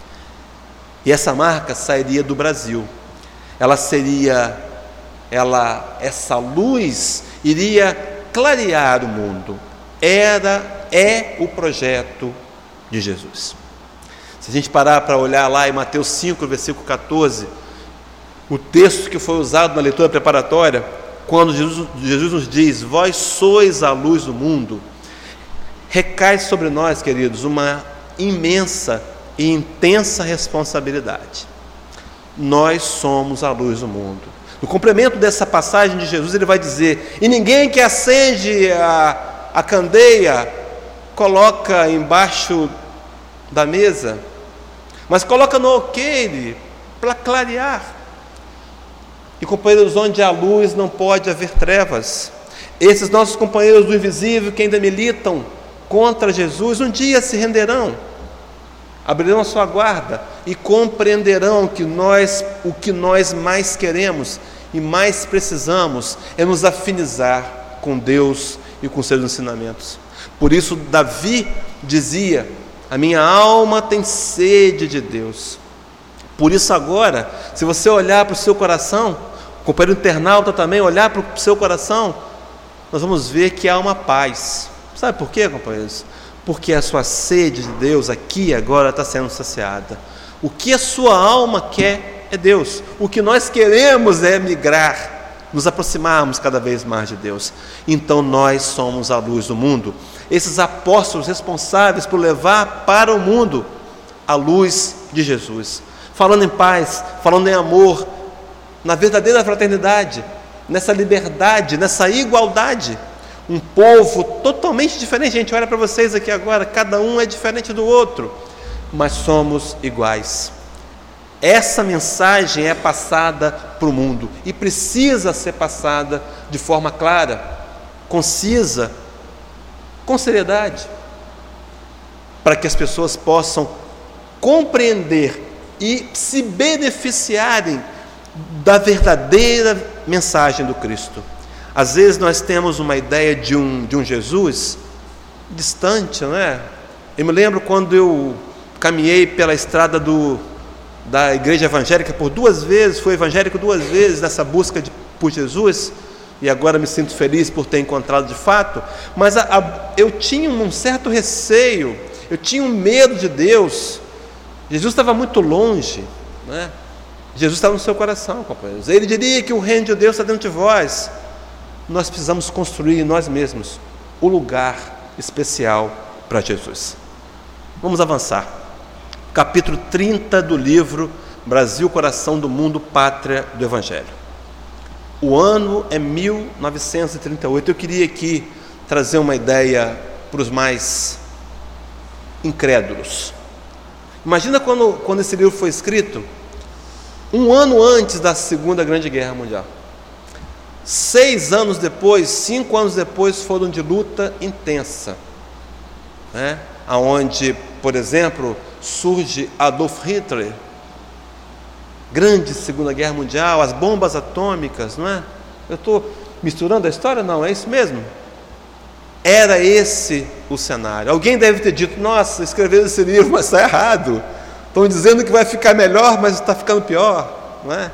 E essa marca sairia do Brasil. Ela seria, ela, essa luz iria clarear o mundo. Era, é o projeto de Jesus. Se a gente parar para olhar lá em Mateus cinco, versículo catorze, o texto que foi usado na leitura preparatória, quando Jesus, Jesus nos diz: vós sois a luz do mundo, recai sobre nós, queridos, uma imensa e intensa responsabilidade. Nós somos a luz do mundo. No complemento dessa passagem de Jesus, ele vai dizer: e ninguém que acende a, a candeia coloca embaixo da mesa, mas coloca no alqueire para clarear. E companheiros, onde há luz não pode haver trevas. Esses nossos companheiros do invisível que ainda militam contra Jesus, um dia se renderão, abrirão a sua guarda e compreenderão que nós, o que nós mais queremos e mais precisamos é nos afinizar com Deus e com seus ensinamentos. Por isso Davi dizia: a minha alma tem sede de Deus. Por isso agora, se você olhar para o seu coração, o companheiro internauta também olhar para o seu coração, nós vamos ver que há uma paz. Sabe por quê, companheiros? Porque a sua sede de Deus aqui agora está sendo saciada. O que a sua alma quer é Deus. O que nós queremos é migrar, nos aproximarmos cada vez mais de Deus. Então nós somos a luz do mundo. Esses apóstolos responsáveis por levar para o mundo a luz de Jesus. Falando em paz, falando em amor, na verdadeira fraternidade, nessa liberdade, nessa igualdade. Um povo totalmente diferente. A gente olha para vocês aqui agora, cada um é diferente do outro, mas somos iguais. Essa mensagem é passada para o mundo e precisa ser passada de forma clara, concisa, com seriedade, para que as pessoas possam compreender e se beneficiarem da verdadeira mensagem do Cristo. Às vezes nós temos uma ideia de um, de um Jesus distante, não é? Eu me lembro quando eu caminhei pela estrada do, da igreja evangélica por duas vezes, fui evangélico duas vezes nessa busca de, por Jesus, e agora me sinto feliz por ter encontrado de fato, mas a, a, eu tinha um certo receio, eu tinha um medo de Deus. Jesus estava muito longe, não é? Jesus estava no seu coração, companheiros. Ele diria que o reino de Deus está dentro de vós. Nós precisamos construir em nós mesmos o lugar especial para Jesus. Vamos avançar. Capítulo trinta do livro Brasil, Coração do Mundo, Pátria do Evangelho. O ano é mil novecentos e trinta e oito. Eu queria aqui trazer uma ideia para os mais incrédulos. Imagina quando, quando esse livro foi escrito, um ano antes da Segunda Grande Guerra Mundial. Seis anos depois, cinco anos depois, foram de luta intensa, né? Onde, por exemplo, surge Adolf Hitler, grande Segunda Guerra Mundial, as bombas atômicas, não é? Eu estou misturando a história? Não, é isso mesmo. Era esse o cenário. Alguém deve ter dito: nossa, escreveram esse livro, mas está errado. Estão dizendo que vai ficar melhor, mas está ficando pior, não é?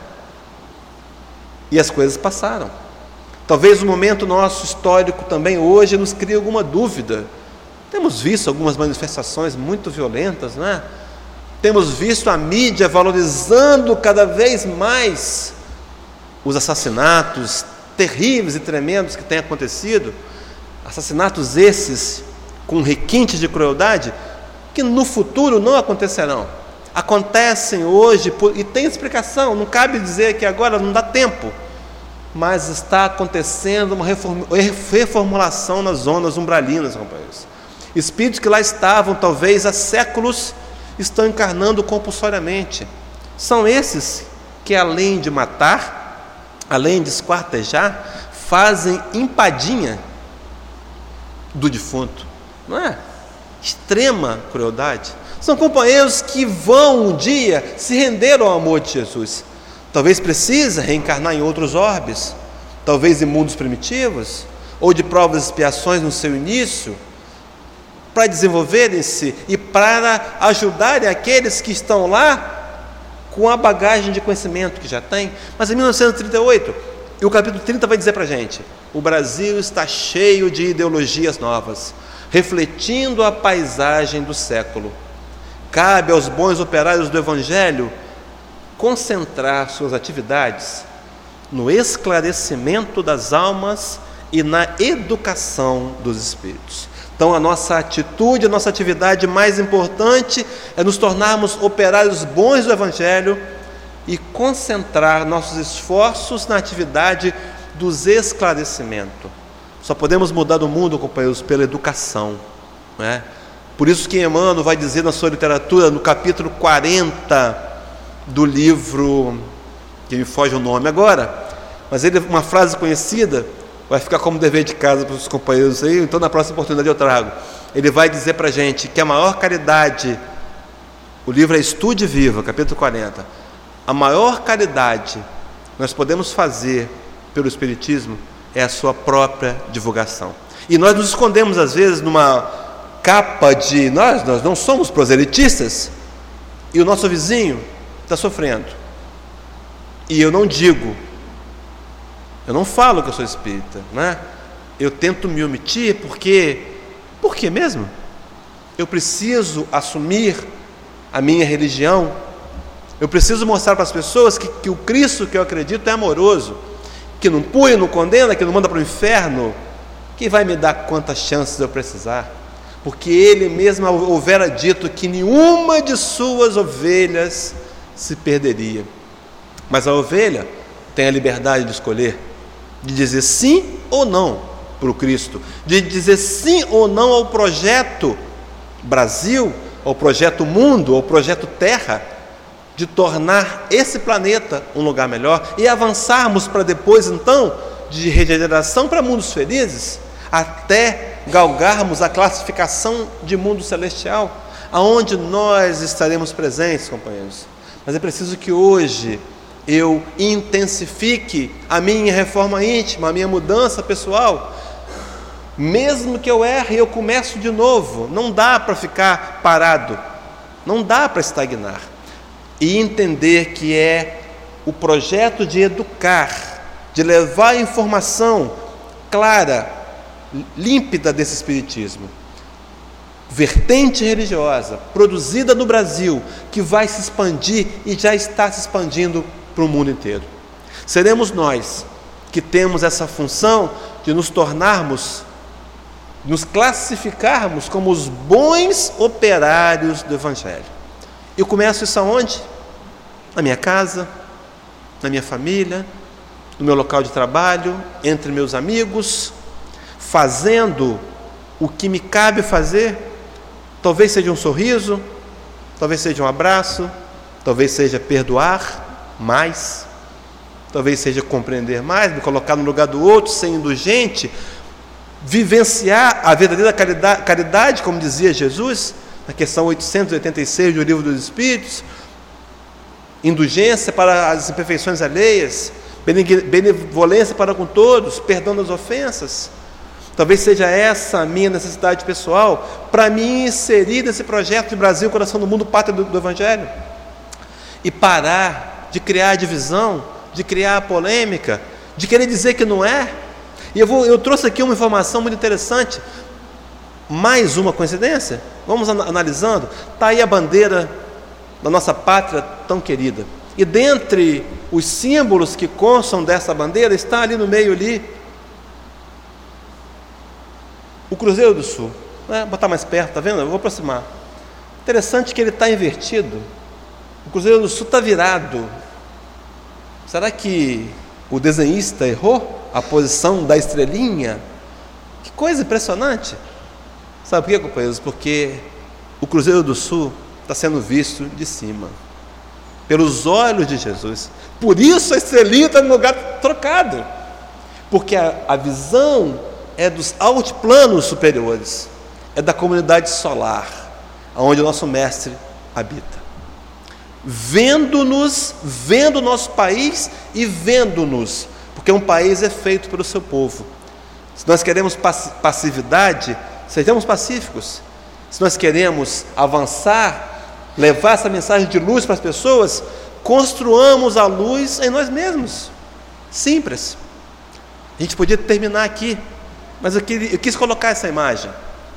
E as coisas passaram. Talvez o momento nosso histórico também hoje nos crie alguma dúvida. Temos visto algumas manifestações muito violentas, não é? Temos visto a mídia valorizando cada vez mais os assassinatos terríveis e tremendos que têm acontecido. Assassinatos esses com requintes de crueldade que no futuro não acontecerão. Acontecem hoje e tem explicação. Não cabe dizer que agora não dá tempo. Mas está acontecendo uma reformulação nas zonas umbralinas, companheiros. Espíritos que lá estavam, talvez há séculos, estão encarnando compulsoriamente. São esses que, além de matar, além de esquartejar, fazem empadinha do defunto. Não é? Extrema crueldade. São companheiros que vão um dia se render ao amor de Jesus. Talvez precisa reencarnar em outros orbes, talvez em mundos primitivos, ou de provas e expiações no seu início, para desenvolverem-se e para ajudarem aqueles que estão lá com a bagagem de conhecimento que já têm. Mas em mil novecentos e trinta e oito, e o capítulo trinta vai dizer para a gente: o Brasil está cheio de ideologias novas, refletindo a paisagem do século. Cabe aos bons operários do Evangelho concentrar suas atividades no esclarecimento das almas e na educação dos espíritos. Então a nossa atitude, a nossa atividade mais importante é nos tornarmos operários bons do Evangelho e concentrar nossos esforços na atividade dos esclarecimentos. Só podemos mudar o mundo, companheiros, pela educação, não é? Por isso que Emmanuel vai dizer na sua literatura, no capítulo quarenta do livro, que me foge o nome agora, mas ele, uma frase conhecida, vai ficar como dever de casa para os companheiros aí, então na próxima oportunidade eu trago. Ele vai dizer para a gente que a maior caridade, o livro é Estude Viva, capítulo quarenta, a maior caridade nós podemos fazer pelo Espiritismo é a sua própria divulgação. E nós nos escondemos às vezes numa capa de nós, nós não somos proselitistas, e o nosso vizinho está sofrendo. E eu não digo, eu não falo que eu sou espírita, né? Eu tento me omitir porque, por que mesmo? Eu preciso assumir a minha religião, eu preciso mostrar para as pessoas que, que o Cristo que eu acredito é amoroso, que não punha, não condena, que não manda para o inferno, que vai me dar quantas chances eu precisar, porque Ele mesmo houvera dito que nenhuma de suas ovelhas se perderia. Mas a ovelha tem a liberdade de escolher, de dizer sim ou não para o Cristo, de dizer sim ou não ao projeto Brasil, ao projeto Mundo, ao projeto Terra, de tornar esse planeta um lugar melhor e avançarmos para depois, então, de regeneração para mundos felizes, até galgarmos a classificação de mundo celestial, aonde nós estaremos presentes, companheiros. Mas é preciso que hoje eu intensifique a minha reforma íntima, a minha mudança pessoal. Mesmo que eu erre, eu começo de novo. Não dá para ficar parado, não dá para estagnar. E entender que é o projeto de educar, de levar a informação clara, límpida desse Espiritismo, vertente religiosa, produzida no Brasil, que vai se expandir e já está se expandindo para o mundo inteiro. Seremos nós que temos essa função de nos tornarmos, nos classificarmos como os bons operários do Evangelho. Eu começo isso aonde? Na minha casa, na minha família, no meu local de trabalho, entre meus amigos, fazendo o que me cabe fazer. Talvez seja um sorriso, talvez seja um abraço, talvez seja perdoar mais, talvez seja compreender mais, me colocar no lugar do outro, ser indulgente, vivenciar a verdadeira caridade, caridade, como dizia Jesus, na questão oitocentos e oitenta e seis do Livro dos Espíritos, indulgência para as imperfeições alheias, benevolência para com todos, perdão das ofensas. Talvez seja essa a minha necessidade pessoal para me inserir nesse projeto de Brasil, coração do mundo, pátria do, do Evangelho, e parar de criar divisão, de criar polêmica, de querer dizer que não é. E eu, vou, eu trouxe aqui uma informação muito interessante. Mais uma coincidência? Vamos analisando. Está aí a bandeira da nossa pátria tão querida. E dentre os símbolos que constam dessa bandeira, está ali no meio ali o Cruzeiro do Sul. Vou botar mais perto, está vendo? Eu vou aproximar. Interessante que ele está invertido. O Cruzeiro do Sul está virado. Será que o desenhista errou a posição da estrelinha? Que coisa impressionante. Sabe por quê, companheiros? Porque o Cruzeiro do Sul está sendo visto de cima, pelos olhos de Jesus. Por isso a estrelinha está no lugar trocado, porque a, a visão é dos altiplanos superiores, é da comunidade solar, onde o nosso mestre habita, vendo-nos, vendo o nosso país e vendo-nos, porque um país é feito pelo seu povo. Se nós queremos passividade, sejamos pacíficos. Se nós queremos avançar, levar essa mensagem de luz para as pessoas, construamos a luz em nós mesmos. Simples. A gente podia terminar aqui, mas eu, queria, eu quis colocar essa imagem.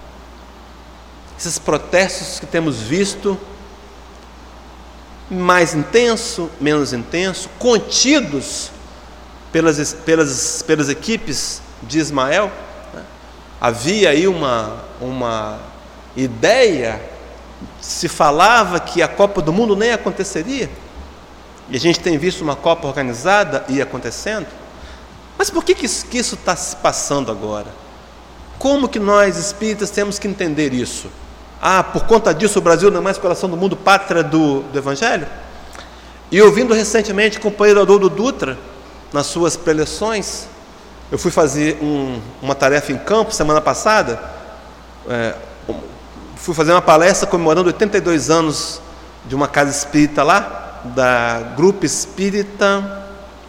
Esses protestos que temos visto, mais intenso, menos intenso, contidos, pelas, pelas, pelas equipes de Ismael. Né? Havia aí uma, uma ideia, se falava que a Copa do Mundo nem aconteceria, e a gente tem visto uma Copa organizada e acontecendo. Mas por que que isso está se passando agora? Como que nós espíritas temos que entender isso? Ah, por conta disso o Brasil não é mais coração do mundo, pátria do, do Evangelho? E ouvindo recentemente o companheiro Haroldo Dutra, nas suas preleções, eu fui fazer um, uma tarefa em campo semana passada, é, fui fazer uma palestra comemorando oitenta e dois anos de uma casa espírita lá, da Grupo Espírita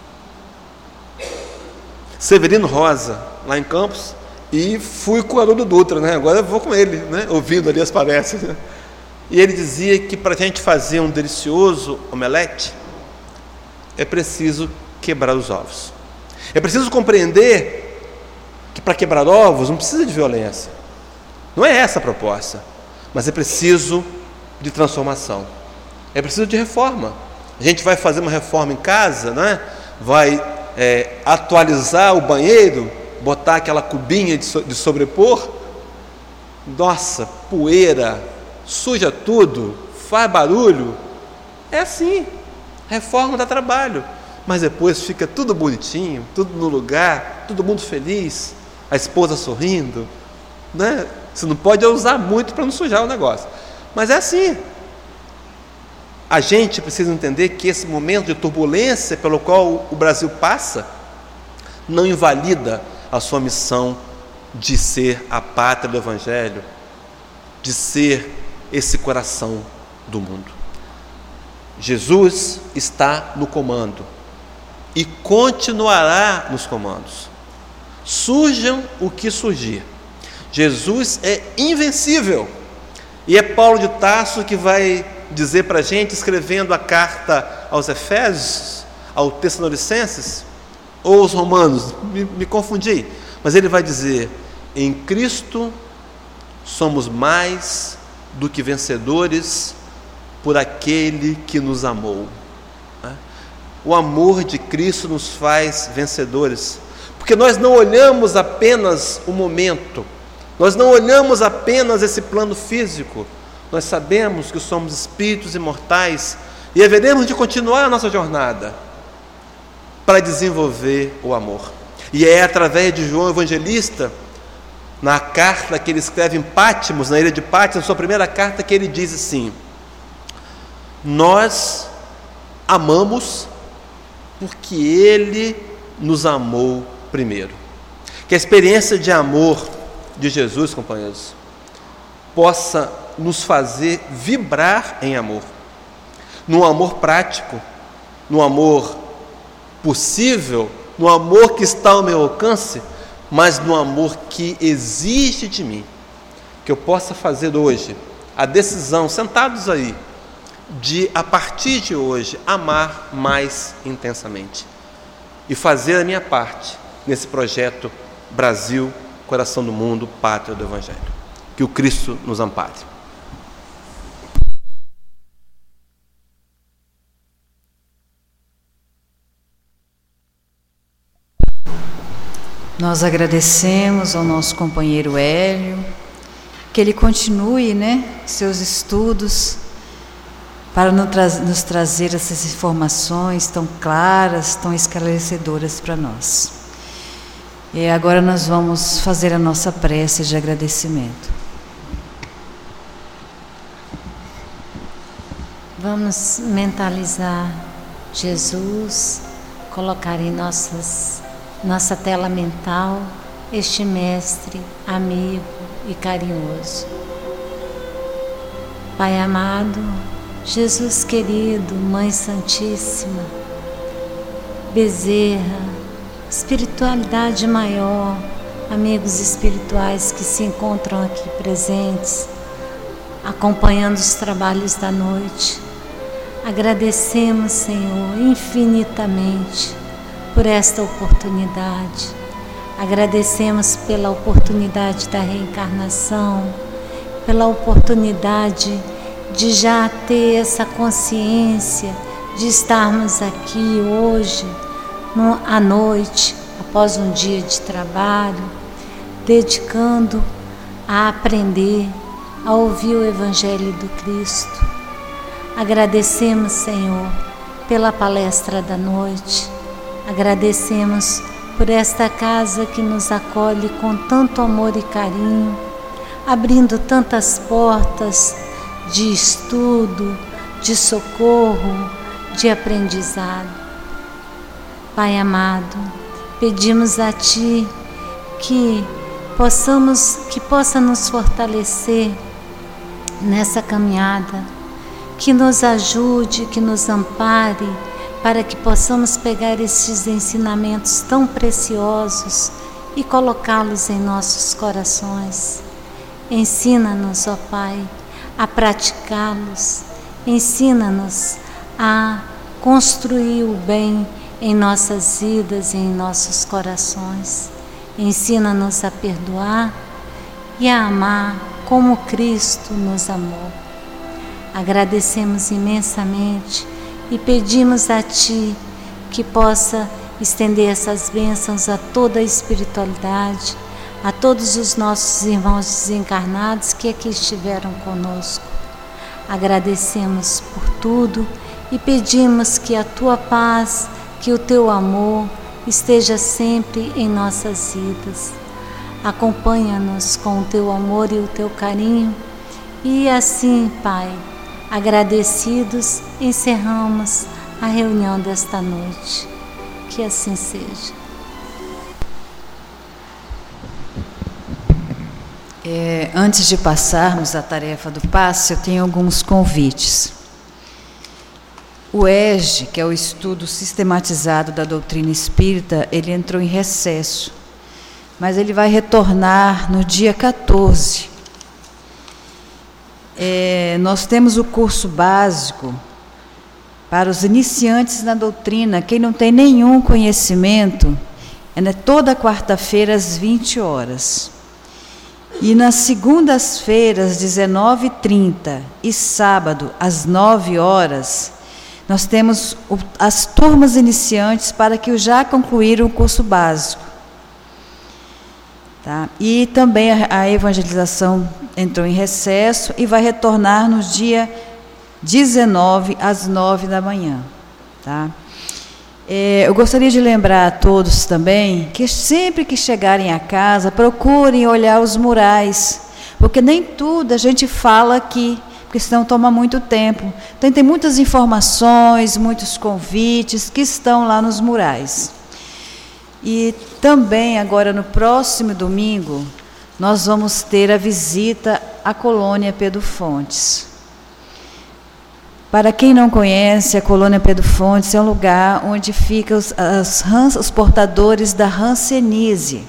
Severino Rosa, lá em Campos, e fui com o Haroldo Dutra, né? Agora eu vou com ele, né? Ouvindo ali as palestras. Né? E ele dizia que para a gente fazer um delicioso omelete, é preciso quebrar os ovos. É preciso compreender que para quebrar ovos não precisa de violência. Não é essa a proposta, mas é preciso de transformação. É preciso de reforma. A gente vai fazer uma reforma em casa, né? Vai é, atualizar o banheiro, botar aquela cubinha de, so, de sobrepor. Nossa, poeira, suja tudo, faz barulho. É assim, reforma dá trabalho, mas depois fica tudo bonitinho, tudo no lugar, todo mundo feliz, a esposa sorrindo, né? Você não pode usar muito para não sujar o negócio, mas é assim. A gente precisa entender que esse momento de turbulência pelo qual o Brasil passa não invalida a sua missão de ser a pátria do Evangelho, de ser esse coração do mundo. Jesus está no comando e continuará nos comandos. Surjam o que surgir. Jesus é invencível. E é Paulo de Tarso que vai dizer para a gente, escrevendo a carta aos Efésios, aos Tessalonicenses, ou aos Romanos, me, me confundi, mas ele vai dizer: em Cristo somos mais do que vencedores por aquele que nos amou. O amor de Cristo nos faz vencedores, porque nós não olhamos apenas o momento, nós não olhamos apenas esse plano físico, nós sabemos que somos espíritos imortais e haveremos de continuar a nossa jornada para desenvolver o amor. E é através de João Evangelista, na carta que ele escreve em Pátimos, na ilha de Pátimos, na sua primeira carta, que ele diz assim: nós amamos porque ele nos amou primeiro. Que a experiência de amor de Jesus, companheiros, possa nos fazer vibrar em amor, no amor prático, no amor possível, no amor que está ao meu alcance, mas no amor que exige de mim, que eu possa fazer hoje a decisão, sentados aí, de a partir de hoje amar mais intensamente e fazer a minha parte nesse projeto Brasil, coração do mundo, pátria do Evangelho. Que o Cristo nos ampare. Nós agradecemos ao nosso companheiro Hélio, que ele continue, né, seus estudos para nos trazer essas informações tão claras, tão esclarecedoras para nós. E agora nós vamos fazer a nossa prece de agradecimento. Vamos mentalizar Jesus, colocar em nossas, nossa tela mental este mestre, amigo e carinhoso. Pai amado, Jesus querido, Mãe Santíssima, Bezerra, espiritualidade maior, amigos espirituais que se encontram aqui presentes, acompanhando os trabalhos da noite, agradecemos, Senhor, infinitamente por esta oportunidade. Agradecemos pela oportunidade da reencarnação, pela oportunidade de já ter essa consciência de estarmos aqui hoje no, à noite, após um dia de trabalho, dedicando a aprender, a ouvir o Evangelho do Cristo. Agradecemos, Senhor, pela palestra da noite. Agradecemos por esta casa que nos acolhe com tanto amor e carinho, abrindo tantas portas de estudo, de socorro, de aprendizado. Pai amado, pedimos a Ti que possamos, que possa nos fortalecer nessa caminhada, que nos ajude, que nos ampare, para que possamos pegar esses ensinamentos tão preciosos e colocá-los em nossos corações. Ensina-nos, ó Pai, a praticá-los. Ensina-nos a construir o bem em nossas vidas e em nossos corações. Ensina-nos a perdoar e a amar como Cristo nos amou. Agradecemos imensamente e pedimos a Ti que possa estender essas bênçãos a toda a espiritualidade, a todos os nossos irmãos desencarnados que aqui estiveram conosco. Agradecemos por tudo e pedimos que a Tua paz, que o Teu amor esteja sempre em nossas vidas. Acompanha-nos com o Teu amor e o Teu carinho e assim, Pai, agradecidos, encerramos a reunião desta noite. Que assim seja. É, antes de passarmos à tarefa do passe, eu tenho alguns convites. O E S G, que é o Estudo Sistematizado da Doutrina Espírita, ele entrou em recesso, mas ele vai retornar no dia quatorze. É, nós temos o curso básico para os iniciantes na doutrina. Quem não tem nenhum conhecimento, é né, toda quarta-feira às vinte horas. E nas segundas-feiras, dezenove e trinta, e sábado, às nove horas, nós temos o, as turmas iniciantes para que já concluíram o curso básico. Tá? E também a, a evangelização entrou em recesso e vai retornar no dia dezenove, às nove da manhã. Tá? É, eu gostaria de lembrar a todos também que sempre que chegarem a casa, procurem olhar os murais, porque nem tudo a gente fala aqui, porque senão toma muito tempo. Então tem muitas informações, muitos convites que estão lá nos murais. E também agora no próximo domingo, nós vamos ter a visita à colônia Pedro Fontes. Para quem não conhece, a colônia Pedro Fontes é um lugar onde ficam os, as, os portadores da hanseníase,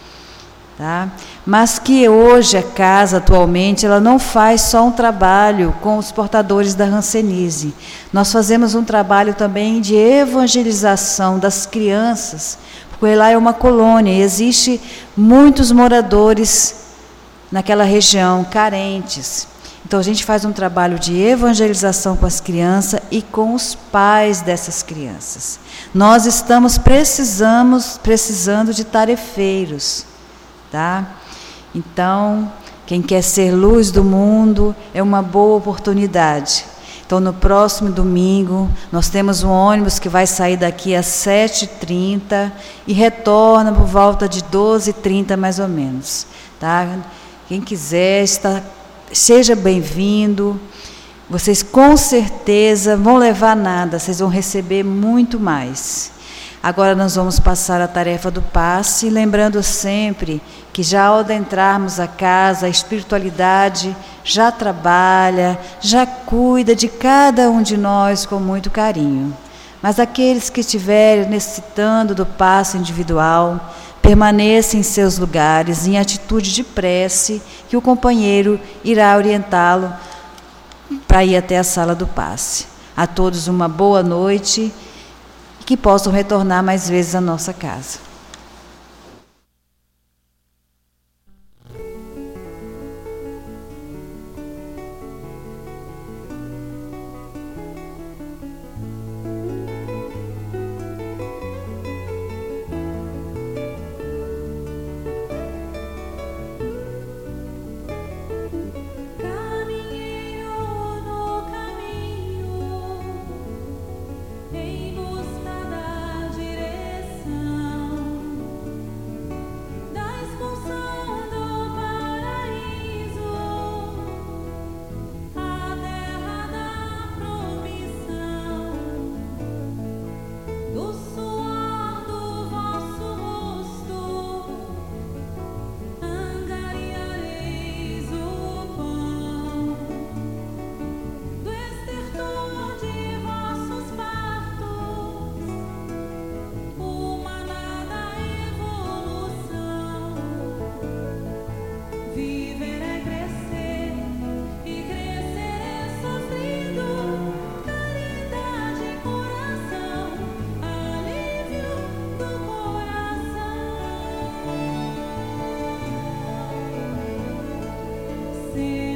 tá? Mas que hoje a casa, atualmente, ela não faz só um trabalho com os portadores da hanseníase. Nós fazemos um trabalho também de evangelização das crianças, porque lá é uma colônia e existe muitos moradores naquela região, carentes. Então, a gente faz um trabalho de evangelização com as crianças e com os pais dessas crianças. Nós estamos precisamos, precisando de tarefeiros, tá? Então, quem quer ser luz do mundo, é uma boa oportunidade. Então, no próximo domingo, nós temos um ônibus que vai sair daqui às sete e trinta e retorna por volta de doze e trinta, mais ou menos. Tá? Quem quiser, está, seja bem-vindo. Vocês, com certeza, vão levar nada, vocês vão receber muito mais. Agora nós vamos passar a tarefa do passe, lembrando sempre que já ao adentrarmos a casa, a espiritualidade já trabalha, já cuida de cada um de nós com muito carinho. Mas aqueles que estiverem necessitando do passe individual, permaneçam em seus lugares, em atitude de prece, que o companheiro irá orientá-lo para ir até a sala do passe. A todos uma boa noite e que possam retornar mais vezes à nossa casa. see.